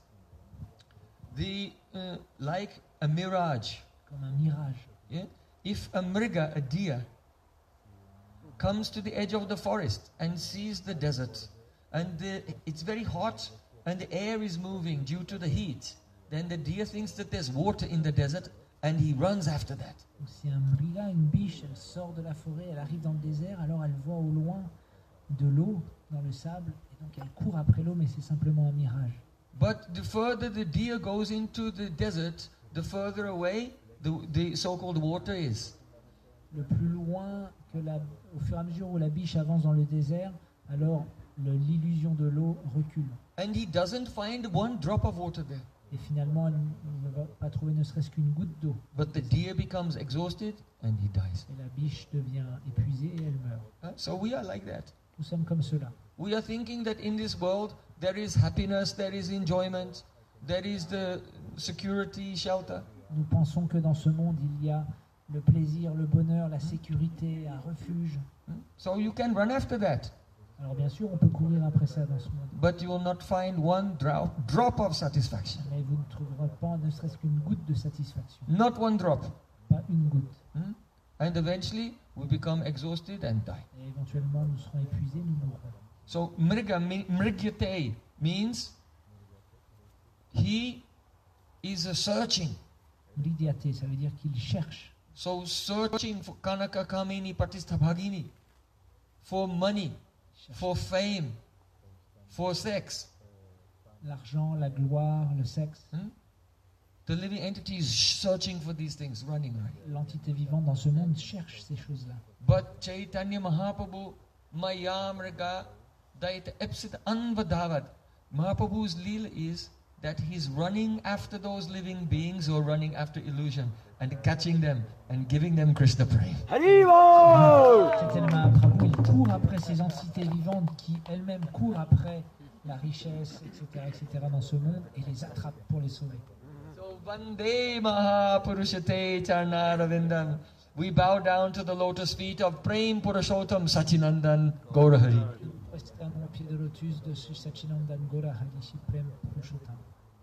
the uh, like a mirage. Comme un mirage. Yeah? If a mriga, a deer, comes to the edge of the forest and sees the desert, and the, it's very hot and the air is moving due to the heat, then the deer thinks that there's water in the desert and he runs after that. Donc si un mriga, une biche, elle sort de la forêt, elle arrive dans le désert, alors elle voit au loin de l'eau dans le sable, et donc elle court après l'eau, mais c'est simplement un mirage. But the further the deer goes into the desert, the further away the, the so-called water is. Le plus loin que la, au fur et à mesure où la biche avance dans le désert, alors le- l'illusion de l'eau recule. And he doesn't find one drop of water there. Et finalement, elle ne va pas trouver ne serait-ce qu'une goutte d'eau. But the deer becomes exhausted and he dies. Et la biche devient épuisée et elle meurt. Huh? So we are like that. Nous sommes comme cela. We are thinking that in this world there is happiness, there is enjoyment, there is the security, shelter. Nous pensons que dans ce monde, il y a le plaisir, le bonheur, la sécurité, un refuge. Hmm? So you can run after that, Alors bien sûr, on peut courir après ça dans ce monde. but you will not find one drop, drop of satisfaction. Mais vous ne trouverez pas ne serait-ce qu'une goutte de satisfaction. Not one drop. Pas une goutte. Hmm? And eventually we become exhausted and die. Et éventuellement, nous serons épuisés, nous mourrons. So mriga, mi- mrigyate means he is a searching. Mrigyate, ça veut dire qu'il cherche. So searching for kanaka kamini patistabhagini, for money, for fame, for sex. L'argent, la gloire, le sexe. Hmm? The living entity is searching for these things, running, right? L'entité vivante dans ce monde cherche ces choses-là. But Chaitanya Mahaprabhu, Mayamriga, Daita Epsit Anvadhavat. Mahaprabhu's lila is that he's running after those living beings who are running after illusion and catching them and giving them Krishna prema. Chaitanya Mahaprabhu, il court après ces entités vivantes qui elles-mêmes courent après la richesse, et cetera, et cetera dans ce monde et les attrape pour les sauver. So Vande Mahapurushate Charnaravindam. We bow down to the lotus feet of Prem Purushottam Sachinandan Gaurahari. Nous prosternons au pied de lotus de ce Sachinandan Gaurahari Suprême Purushottam.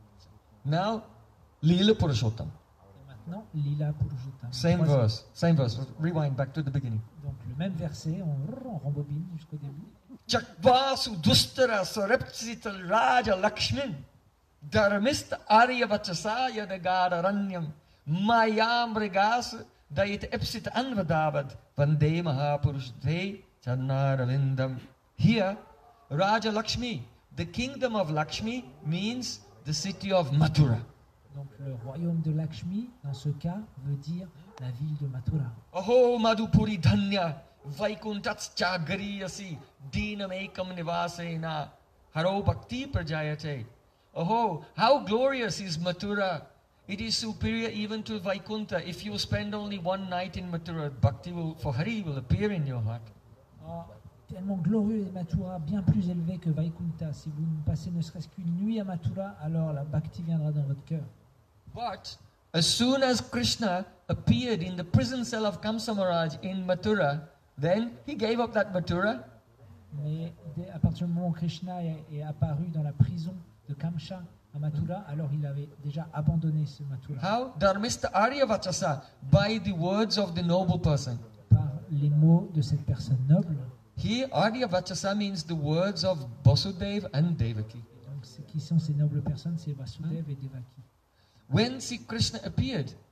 Now, Leela Purushottam. Et maintenant, Lila Purushottam. Same Troisième. verse, same verse. Rewind back to the beginning. Donc le même verset, on, on rembobine jusqu'au début. Chakvasu Dustara Sarepsita Raja Lakshmin Dharmista Arya Vachasaya Nagararanyam Mayam Regas Dait Epsita Anvadavad Vande Mahapurushate Chanaralindam. Here, Raja Lakshmi, the kingdom of Lakshmi means the city of Mathura. Donc le royaume de Lakshmi, dans ce cas, veut dire la ville de Mathura. Aho Madhupuri Dhanya Vaikuntats Chagariyasi Dinamekam Nivasena Haro Bhakti Prajayate. Aho, how glorious is Mathura! It is superior even to Vaikunta. If you spend only one night in Mathura, Bhakti will, for Hari will appear in your heart. Oh, tellement glorieux est Mathura, bien plus élevé que Vaikunta. Si vous ne passez ne serait-ce qu'une nuit à Mathura, alors la Bhakti viendra dans votre cœur. But as soon as Krishna appeared in the prison cell of Kamsamaraj in Mathura, then he gave up that Mathura. Mais dès, à partir du moment où Krishna est, est apparu dans la prison de Kamsa à Mathura, alors il avait déjà abandonné ce Mathura. How? Dharmista Arya Vachasa, by the words of the noble person. Par les mots de cette personne noble. Here, Arya Vachasa means the words of Vasudev and Devaki. Donc, ce qui sont ces nobles personnes, c'est Vasudev et Devaki. When Sri Krishna appeared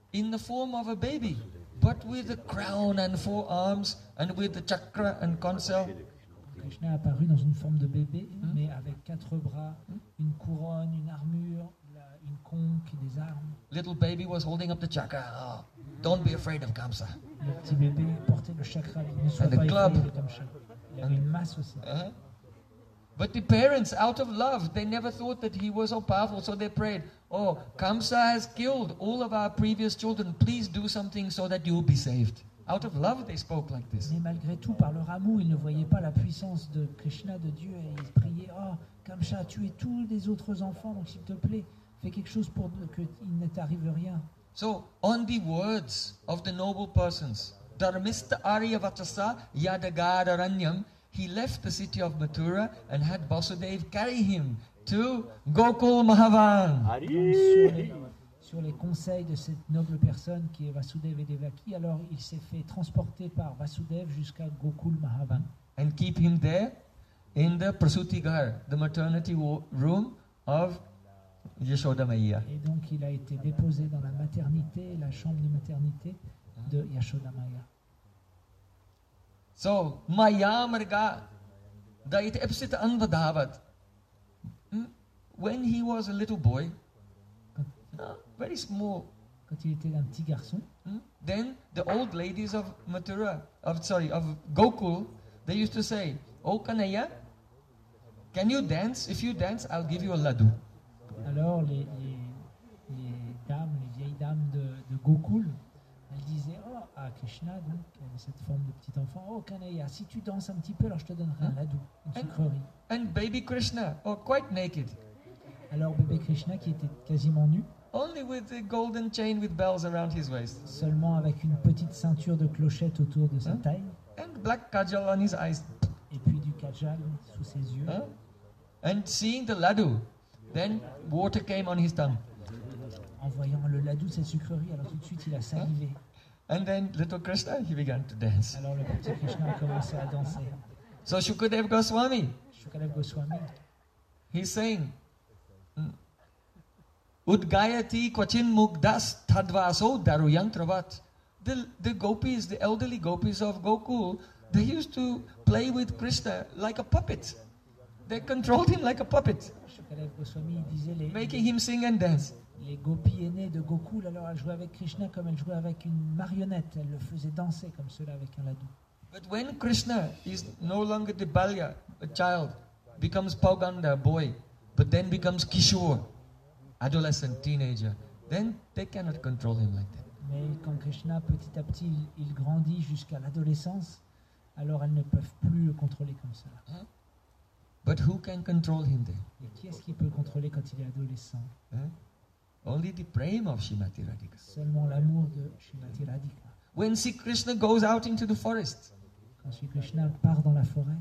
in the form of a baby, but with a crown and four arms and with the chakra and consel. Krishna est apparu dans une forme de bébé, mais avec quatre bras, une couronne, une armure, la- une conque, des armes. Little baby was holding up the chakra. Oh, don't be afraid of Kamsa. Le petit bébé portait le chakra, ne sois And the pas club. effrayé de Kamsa. Il avait une masse aussi. Uh-huh. But the parents, out of love, they never thought that he was so powerful, so they prayed, oh, Kamsa has killed all of our previous children. Please do something so that you will be saved. Out of love, they spoke like this. Mais malgré tout, par leur amour, ils ne voyaient pas la puissance de Krishna, de Dieu, et ils priaient, oh, Kamsa a tué tous les autres enfants, donc s'il te plaît, fais quelque chose pour qu'il ne t'arrive rien. So, on the words of the noble persons, Dharmista Aryavachasa Yadagararanyam, he left the city of Mathura and had Vasudev carry him to Gokul Mahavan. Donc, sur, les, sur les conseils de cette noble personne qui est Vasudev et Devaki, alors il s'est fait transporter par Vasudev jusqu'à Gokul Mahavan. And keep him there in the Prasuti Ghar, the maternity wo- room of Yashoda Maiya. Et donc il a été déposé dans la maternité, la chambre de maternité de Yashoda Maya. So, Maya Marga, dait epsit anvadavat. Hmm? When he was a little boy, uh, very small, Quand il était un petit garçon, hmm, then the old ladies of Mathura, of sorry, of Gokul, they used to say, "Oh Kanaya, can you dance? If you dance, I'll give you a laddu." alors les, les, les dames, les vieilles dames de, de Gokul, elles disaient oh, à Krishna, donc, qui avait cette forme de petit enfant, oh Kanaya, si tu danses un petit peu, alors je te donnerai un ladou, une sucrerie. And baby Krishna, oh quite naked, Alors bébé Krishna, qui était quasiment nu, only with a golden chain with bells around his waist, seulement avec une petite ceinture de clochettes autour de sa Hein? taille, and black kajal on his eyes. et puis du kajal sous ses yeux. Huh? And seeing the laddu, then water came on his tongue. En voyant le ladou, cette sucrerie, alors tout de suite il a salivé. And then little Krishna, he began to dance. Alors le petit Krishna a commencé à danser. So Shukadev Goswami, Shukadeva Goswami, he's saying, mm, Udgayati Kwachin Mugdas Tadvaso Daruyantravat. The, the gopis, the elderly gopis of Gokul, they used to play with Krishna like a puppet. They controlled him like a puppet, Shukadeva Goswami disait les, making him sing and dance. les gopis aînés de Gokul, alors elle jouait avec Krishna comme elle jouait avec une marionnette. Elle le faisait danser comme cela avec un ladou. But when Krishna is no longer the Balya, a child, becomes Pauganda, a boy, but then becomes Kishore, adolescent, teenager, then they cannot control him like that. Mais quand Krishna, petit à petit, il, il grandit jusqu'à l'adolescence, alors elles ne peuvent plus le contrôler comme cela. But who can control him then? Et qui est-ce qui peut le contrôler quand il est adolescent? Huh? Only the prema of Shrimati Radhika. Seulement l'amour de Srimati Radhika. When Sri Krishna goes out into the forest, Quand Sri Krishna part dans la forêt,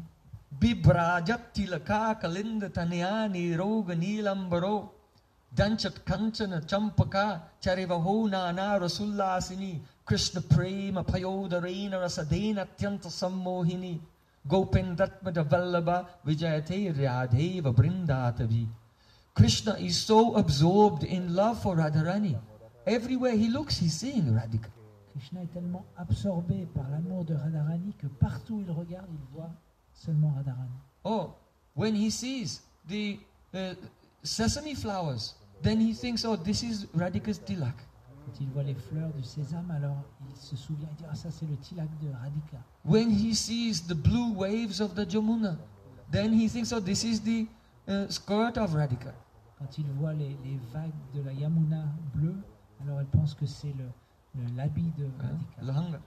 Bibrajat tilaka kalinda tanyani roga nilambaro danchat kanchana champaka charivaho nana rasullasini Krishna prema payodarena rasadena atyanta sammohini gopendatmada vallabha vijayate radheva brindatavi. Krishna is so absorbed in love for Radharani. Everywhere he looks, he's seeing Radhika. Krishna est tellement absorbé par l'amour de Radharani que partout où il regarde, il voit seulement Radharani. Oh, when he sees the uh, sesame flowers, then he thinks, oh, this is Radhika's tilak. Quand il voit les fleurs du sésame, alors il se souvient, il dit, ah ça c'est le tilak de Radhika. When he sees the blue waves of the Jamuna, then he thinks, oh, this is the uh, skirt of Radhika. Quand il voit les, les vagues de la Yamuna bleue, alors il pense que c'est le, le l'habit de Huh? Radhika. Lahanga.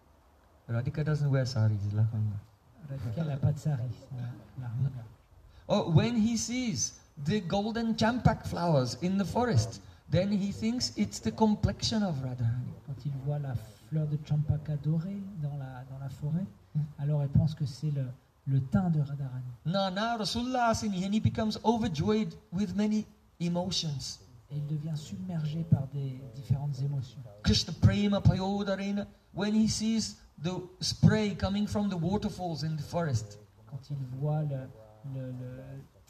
Radhika doesn't wear saris, lahanga. Radhika n'a pas de sari, c'est la- la hanga. Oh, when he sees the golden champak flowers in the forest, then he thinks it's the complexion of Radharani. Quand il voit la fleur de champaka dorée dans la, dans la forêt, alors il pense que c'est le, le teint de Radharani. Nana Rasullasini, and he becomes overjoyed with many emotions. Et il devient submergé par des différentes émotions. Krishna Prema Payodarena, when he sees the spray coming from the waterfalls in the forest. Quand il voit le, le, le-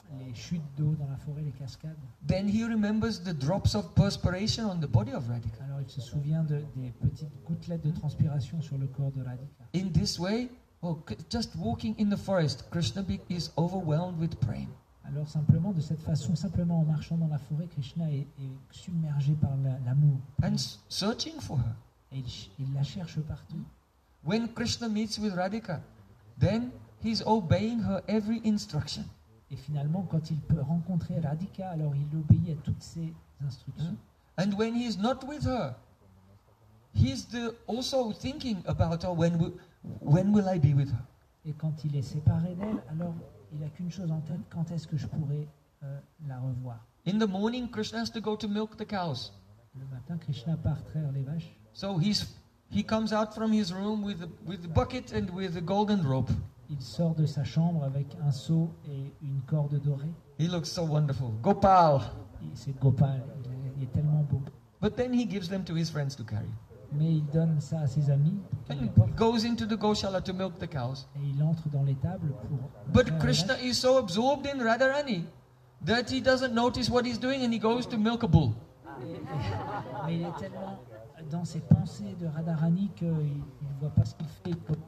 les chutes d'eau dans la forêt, les cascades. then he remembers the drops of perspiration on the body of Radhika. Alors il se souvient de, des petites gouttelettes de transpiration sur le corps de Radhika. In this way, oh, k- just walking in the forest, Krishna be- is overwhelmed with prema. Alors simplement, de cette façon, simplement en marchant dans la forêt, Krishna est, est submergé par la- l'amour. And s- searching for her. Et il, ch- il la cherche partout. When Krishna meets with Radhika, then he's obeying her every instruction. Et finalement, quand il peut rencontrer Radhika, alors il obéit à toutes ses instructions. And when he is not with her, he's the, also thinking about her, when will, when will I be with her? Et quand il est séparé d'elle, alors il n'a qu'une chose en tête, quand est-ce que je pourrai euh, la revoir? In the morning, Krishna has to go to milk the cows. Le matin, Krishna part traire les vaches. So he's, he comes out from his room with a, with a bucket and with a golden rope. Il sort de sa chambre avec un seau et une corde dorée. He looks so wonderful. Gopal. Et c'est Gopal, il est, il est tellement beau. But then he gives them to his friends to carry. Mais il donne ça à ses amis pour qu'ils les And portent. goes into the Goshala to milk the cows. Et il entre dans l'étable pour... But traire les Krishna vaches. is so absorbed in Radharani that he doesn't notice what he's doing and he goes to milk a bull. Et- et- mais il est tellement dans ses pensées de Radharani qu'il ne voit pas ce qu'il fait. Il peut-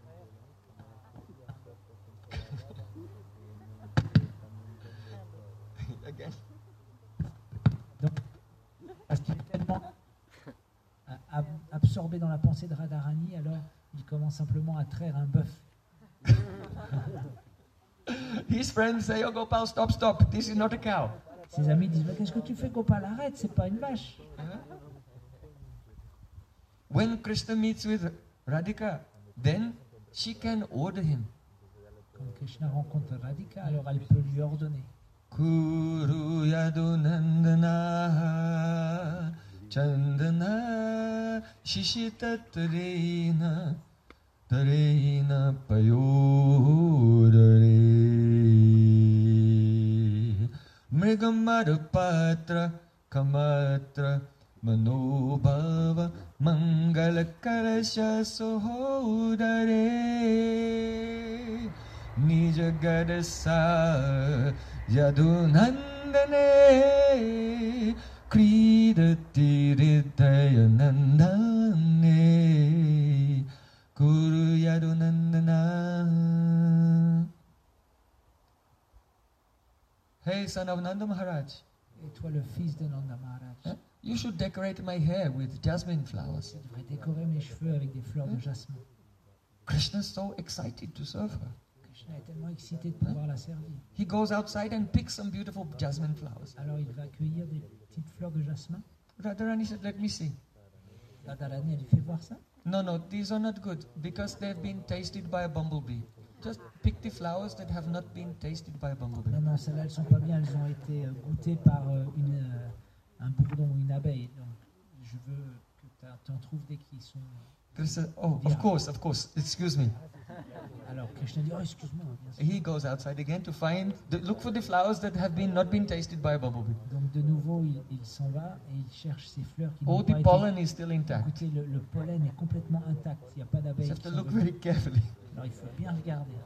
Again. Parce qu'il est tellement a- ab- absorbé dans la pensée de Radharani, alors il commence simplement à traire un bœuf. His friends say, "Oh, Gopal, stop, stop. This is not a cow." Ses amis disent mais qu'est-ce que tu fais, Gopal, arrête, c'est pas une vache. When Krishna meets with Radhika, then she can order him. Quand Krishna rencontre Radhika, alors elle peut lui ordonner. Kuru yadunandana chandana shishitatrena tarena payodare mrigamadapatra kamatra manobhava mangalakalasya sohodare Nijagadasa Yadunandane Kridati Ridayanandane Guru Yadunandana. Hey, son of Nanda Maharaj, Et toi, le fils de Nanda Maharaj, huh? You should decorate my hair with jasmine flowers. tu devrais décorer mes cheveux avec des fleurs de jasmin. Krishna is so excited to serve her. Krishna est tellement excité de pouvoir la servir. He goes outside and picks some beautiful jasmine flowers. Alors il va cueillir des petites fleurs de jasmin. Radharani said, "Let me see." Radharani, elle lui fait voir ça. No, no, these are not good because they've been tasted by a bumblebee. Just pick the flowers that have not been tasted by a bumblebee. Non, non, celles-là, elles sont pas bien. Elles ont été euh, goûtées par euh, une, euh, un bourdon ou une abeille. Donc, je veux que tu en trouves des qui sont... Krishna, oh, Yeah. of course, of course. Excuse me. Alors, Krishna dit, oh, excuse-moi. bien sûr. He goes outside again to find, the, look for the flowers that have been not been tasted by a bumblebee. Donc, de nouveau, il, il s'en va et il cherche ces fleurs qui Oh, n'ont the pas pollen été is still intact. goûtées. Le, le pollen est complètement intact. Il n'y a pas You d'abeilles. have qui to sont look venues. very carefully. Alors, il faut bien regarder.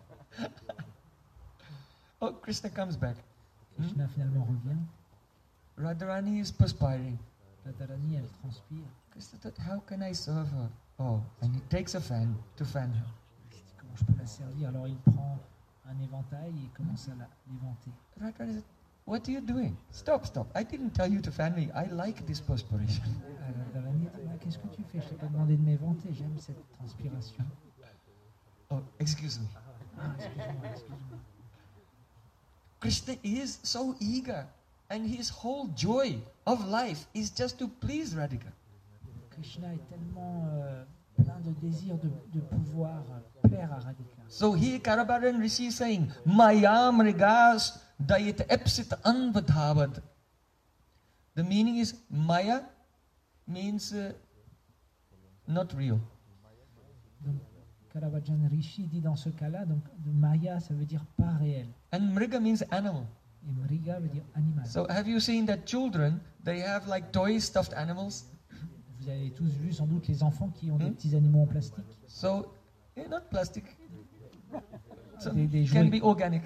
Oh, Krishna comes back. Krishna, finalement, revient. Radharani is perspiring. Radharani, elle transpire. Krishna thought, how can I serve her? Oh, and he takes a fan to fan her. Il se dit, comment je peux la servir? Alors, il prend un éventail et il commence à la- l'éventer. Radharani said, what are you doing? Stop, stop. I didn't tell you to fan me. I like this perspiration. Alors, Radharani dit, ah, qu'est-ce que tu fais? Je t'ai pas demandé de m'éventer. J'aime cette transpiration. Oh, excuse me. Ah, excuse-moi, excuse-moi. Krishna is so eager, and his whole joy of life is just to please Radhika. Krishna est tellement euh, plein de désir de, de pouvoir euh, plaire à Radhika. So here Karabharan Rishi is saying, Maya mrigas dayit epsit anvadhavad. The meaning is Maya means uh, not real. Donc, Karavajan Rishi dit dans ce cas-là, donc de Maya, ça veut dire pas réel. And mriga means animal. Et Mriga veut dire animal. So have you seen that children, they have like toy stuffed animals? Vous avez tous vu sans doute les enfants qui ont des Hmm? petits animaux en plastique. So, eh, not plastic. So Des, des can jouets, be organic.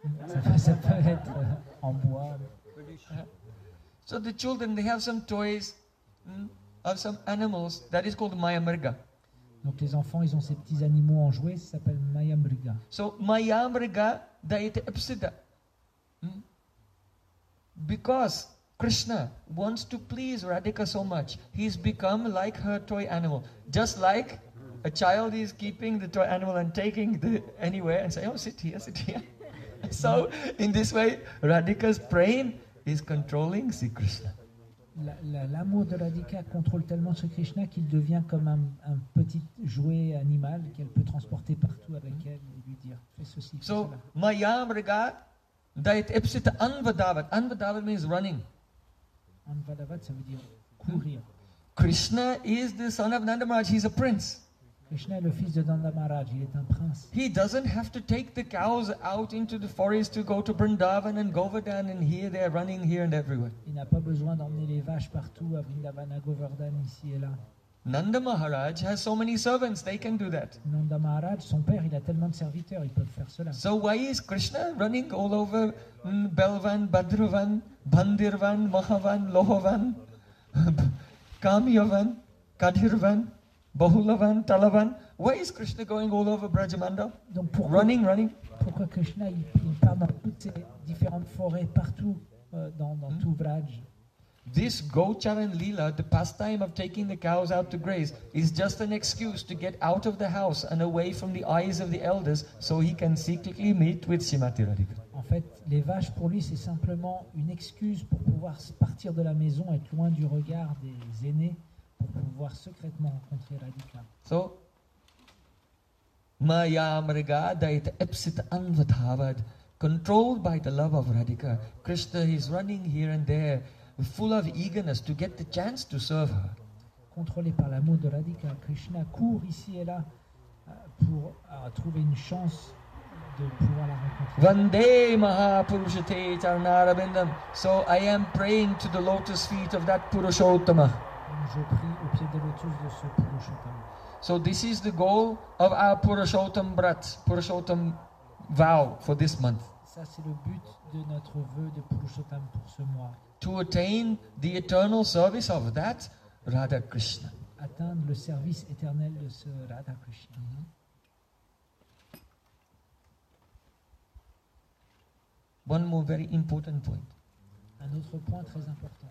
Ça peut, ça peut être euh, en bois. Peluche. So the children, they have some toys mm, of some animals that is called Mayamriga. Donc les enfants, ils ont ces petits animaux en jouet, ça s'appelle Mayamriga. So Mayamriga daite ipsida. Mm. Because Krishna wants to please Radhika so much, he's become like her toy animal. Just like a child is keeping the toy animal and taking the anywhere and say, oh, sit here, sit here. So in this way, Radhika's brain is controlling Sri Krishna. La- la- L'amour de Radhika contrôle tellement ce Krishna qu'il devient comme un, un petit jouet animal qu'elle peut transporter partout avec elle et lui dire fais ceci, fais So cela. Mayamriga daite ipsita anvadavat. Anvadavat means running. Anvadavat, ça veut dire courir. Krishna is the son of Nanda Maharaj. He's a prince. Krishna est le fils de Nanda Maharaj, il est un prince. He doesn't have to take the cows out into the forest to go to Vrindavan and Govardhan and here they are running here and everywhere. Il n'a pas besoin d'emmener les vaches partout à Vrindavan, à Govardhan, ici et là. Nanda Maharaj has so many servants, they can do that. Nanda Maharaj, son père, il a tellement de serviteurs, ils peuvent faire cela. So why is Krishna running all over mm, Belvan, Badravan, Bandirvan, Mahavan, Lohavan, Kamyavan, Kadhirvan, Bahulavan, Talavan? Why is Krishna going all over Brajamanda? Donc pourquoi, Running, running. pourquoi Krishna il, il part dans toutes ces différentes forêts partout euh, dans, dans tout Vraj? This Gocharan Leela, the pastime of taking the cows out to graze, is just an excuse to get out of the house and away from the eyes of the elders so he can secretly meet with Srimati Radhika. En fait, les vaches pour lui c'est simplement une excuse pour pouvoir partir de la maison, être loin du regard des aînés, pour pouvoir secrètement rencontrer Radhika. So, Maya Mriga Daita Epsit Anvatavad, controlled by the love of Radhika, Krishna is running here and there, full of eagerness to get the chance to serve her. Contrôlé par l'amour de Radhika, Krishna court ici et là euh, pour euh, trouver une chance de pouvoir la rencontrer. Vande Mahapurushate Charnarabindam. So I am praying to the lotus feet of that Purushottama. Donc, je prie au pied des lotus de ce Purushottam. So this is the goal of our Purushottam Brat, Purushottam vow for this month. Ça, c'est le but de notre vœu de Purushottam pour ce mois. To attain the eternal service of that Radha Krishna. Atteindre le service éternel de ce Radha Krishna. One more very important point. Un autre point très important.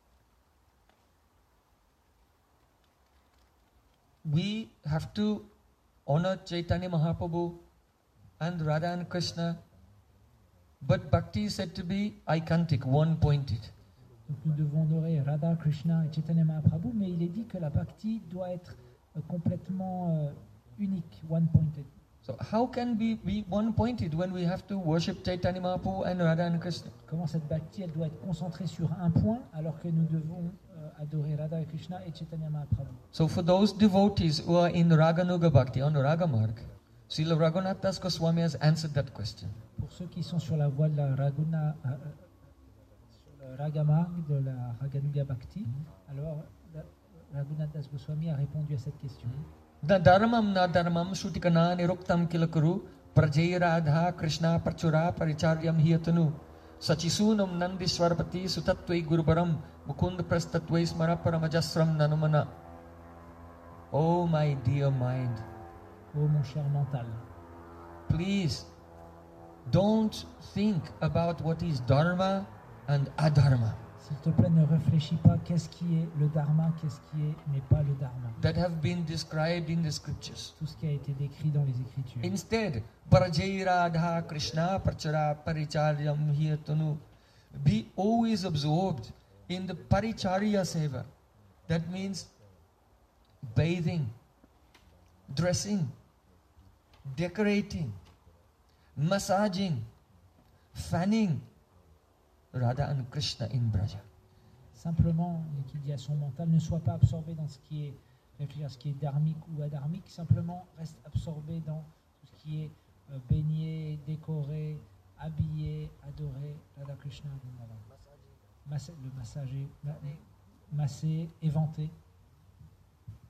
We have to honor Chaitanya Mahaprabhu and Radha and Krishna, but Bhakti is said to be icantic, one-pointed. Donc nous devons honorer Radha, Krishna et Chaitanya Mahaprabhu, mais il est dit que la bhakti doit être euh, complètement euh, unique, one-pointed. So how can we be one-pointed when we have to worship Chaitanya Mahaprabhu and Radha and Krishna? Comment cette bhakti, elle doit être concentrée sur un point, alors que nous devons euh, adorer Radha et Krishna et Chaitanya Mahaprabhu. So for those devotees who are in Raganuga Bhakti, on Raga Marg, Srila Raghunath Das Goswami has answered that question. Pour ceux qui sont sur la voie de la Raguna, euh, euh, sur le Ragamarg, de la Raganuga Bhakti, alors la- Raghunath Das Goswami a répondu à cette question. Na dharmam na dharmam shutikana niruktam kilakuru prajay radha krishna parchura paricharyam hiyatanu sachisunam nandishwarpati sutatvai gurubaram mukund prastatvai smara paramajasram nanumana. Oh my dear mind, Oh mon cher mental, please don't think about what is dharma and adharma s'il te plaît, ne réfléchis pas qu'est-ce qui est le dharma, qu'est-ce qui est n'est pas le dharma. that have been described in the scriptures. Tout ce qui a été décrit dans les Écritures. Instead, Parajay Radha Krishna Parchara Paricharyam Hiyatanu. Be always absorbed in the Paricharya Seva. That means bathing, dressing, decorating, massaging, fanning Radha and Krishna in Braja. Simplement, qui dit à son mental, ne sois pas absorbé dans ce qui est réfléchir à ce qui est dharmique ou adharmique, simplement reste absorbé dans tout ce qui est euh, baigné, décoré, habillé, adoré, Radha Krishna, Vrindavan. Massé, le massager, ma- massé, éventé.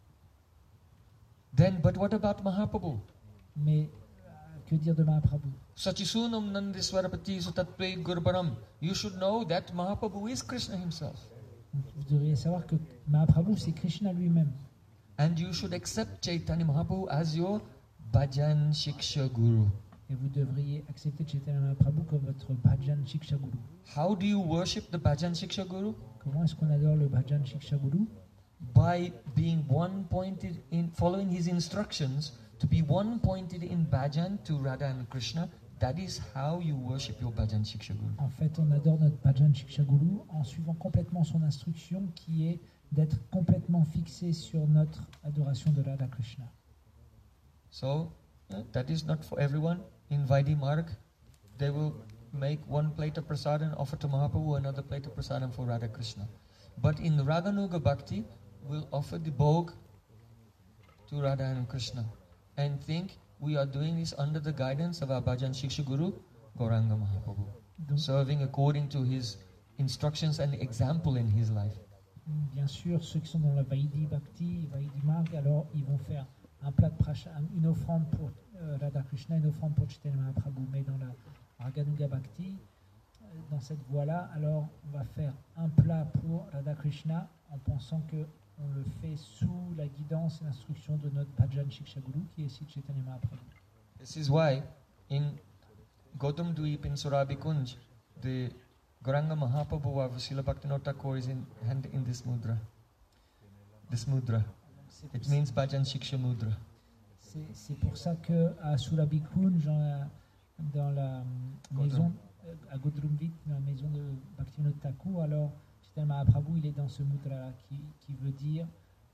Then, but what about Mahaprabhu? Mais euh, que dire de Mahaprabhu? Sachisunam Nandiswarapati Sutatve Gurbaram. You should know that Mahaprabhu is Krishna himself. Donc, vous devriez savoir que Mahaprabhu, c'est Krishna lui-même. And you should accept Chaitanya Mahaprabhu as your Bhajan Shiksha Guru. Et vous devriez accepter Chaitanya Mahaprabhu comme votre Bhajan Shiksha Guru. How do you worship the Bhajan Shiksha Guru? Comment est-ce qu'on adore le Bhajan Shiksha Guru? By being one pointed in, following his instructions to be one pointed in Bhajan to Radha and Krishna. That is how you worship your Bhajan Shiksha Guru. En fait, on adore notre Bhajan Shiksha Guru en suivant complètement son instruction qui est d'être complètement fixé sur notre adoration de Radha Krishna. So, uh, that is not for everyone. In Vaidhi Marg, they will make one plate of prasadam and offer to Mahaprabhu, another plate of prasadam for Radha Krishna. But in Raganuga Bhakti, we'll offer the bhog to Radha and Krishna and think we are doing this under the guidance of our Bhajan Shiksha Guru, Gauranga Mahaprabhu, Donc, serving according to his instructions and example in his life. bien sûr, ceux qui sont dans la Vaidhi Bhakti, Vaidhi Marg, alors ils vont faire un plat de prasha, une offrande pour euh, Radha Krishna, une offrande pour Chaitanya Mahaprabhu. Mais dans la Raganuga Bhakti, euh, dans cette voie-là, alors on va faire un plat pour Radha Krishna en pensant que on le fait sous la guidance et l'instruction de notre Bhajan Shiksha Guru, qui est ici Chaitanya Mahaprabhu. This is why in Gautam Dweep in Surabhi Kunj, the Gauranga Mahaprabhu of Srila Bhaktivinoda Thakur is in, hand in this mudra. This mudra. C'est It pour, means Bhajan Shiksha Mudra. c'est, c'est pour ça qu'à Surabhi Kunj, dans la, dans la euh, maison, euh, à Godrumvik, dans la maison de Bhaktivinoda Thakur, alors Chaitanya Mahaprabhu, il est dans ce mudra qui, qui veut dire,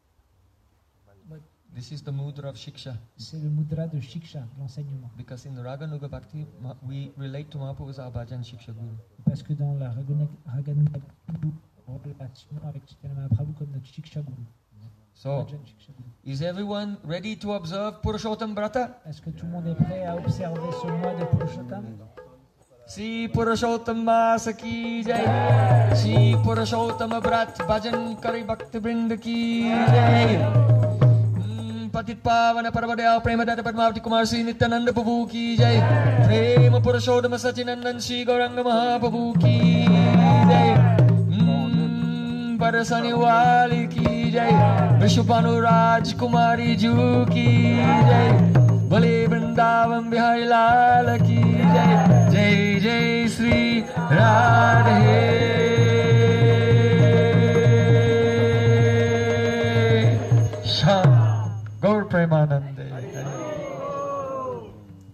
This is the mudra of Shiksha. c'est le mudra de Shiksha, de l'enseignement. Because in the Raganuga Bhakti, ma- we relate to Mahaprabhu as our Bhajan Shiksha Guru. Parce que dans la Raganuga Bhakti, on relation avec Chaitanya Mahaprabhu comme notre Shiksha Guru. So, Bhajan Shiksha Guru. is everyone ready to observe Purushottam Brata? Est-ce que tout le monde est prêt à observer ce mois de Purushottam? Sri Purushottam Masa ki jai. Sri Purushottam Brat Bhajan Kari Bhakti Vrind ki jai. Patit Pavana Parvadaya Premadata Padmavati Kumar Sri Nityananda Prabhu ki jai. Prema Purushottam Sachinandan Sri Gauranga Mahaprabhu ki jai. Parasani Wali ki jai. Vishupanu Raj Kumari Ju ki jai. Bale Vrindavan Bihari Lal ki jai. Jai Jai Sri Radhe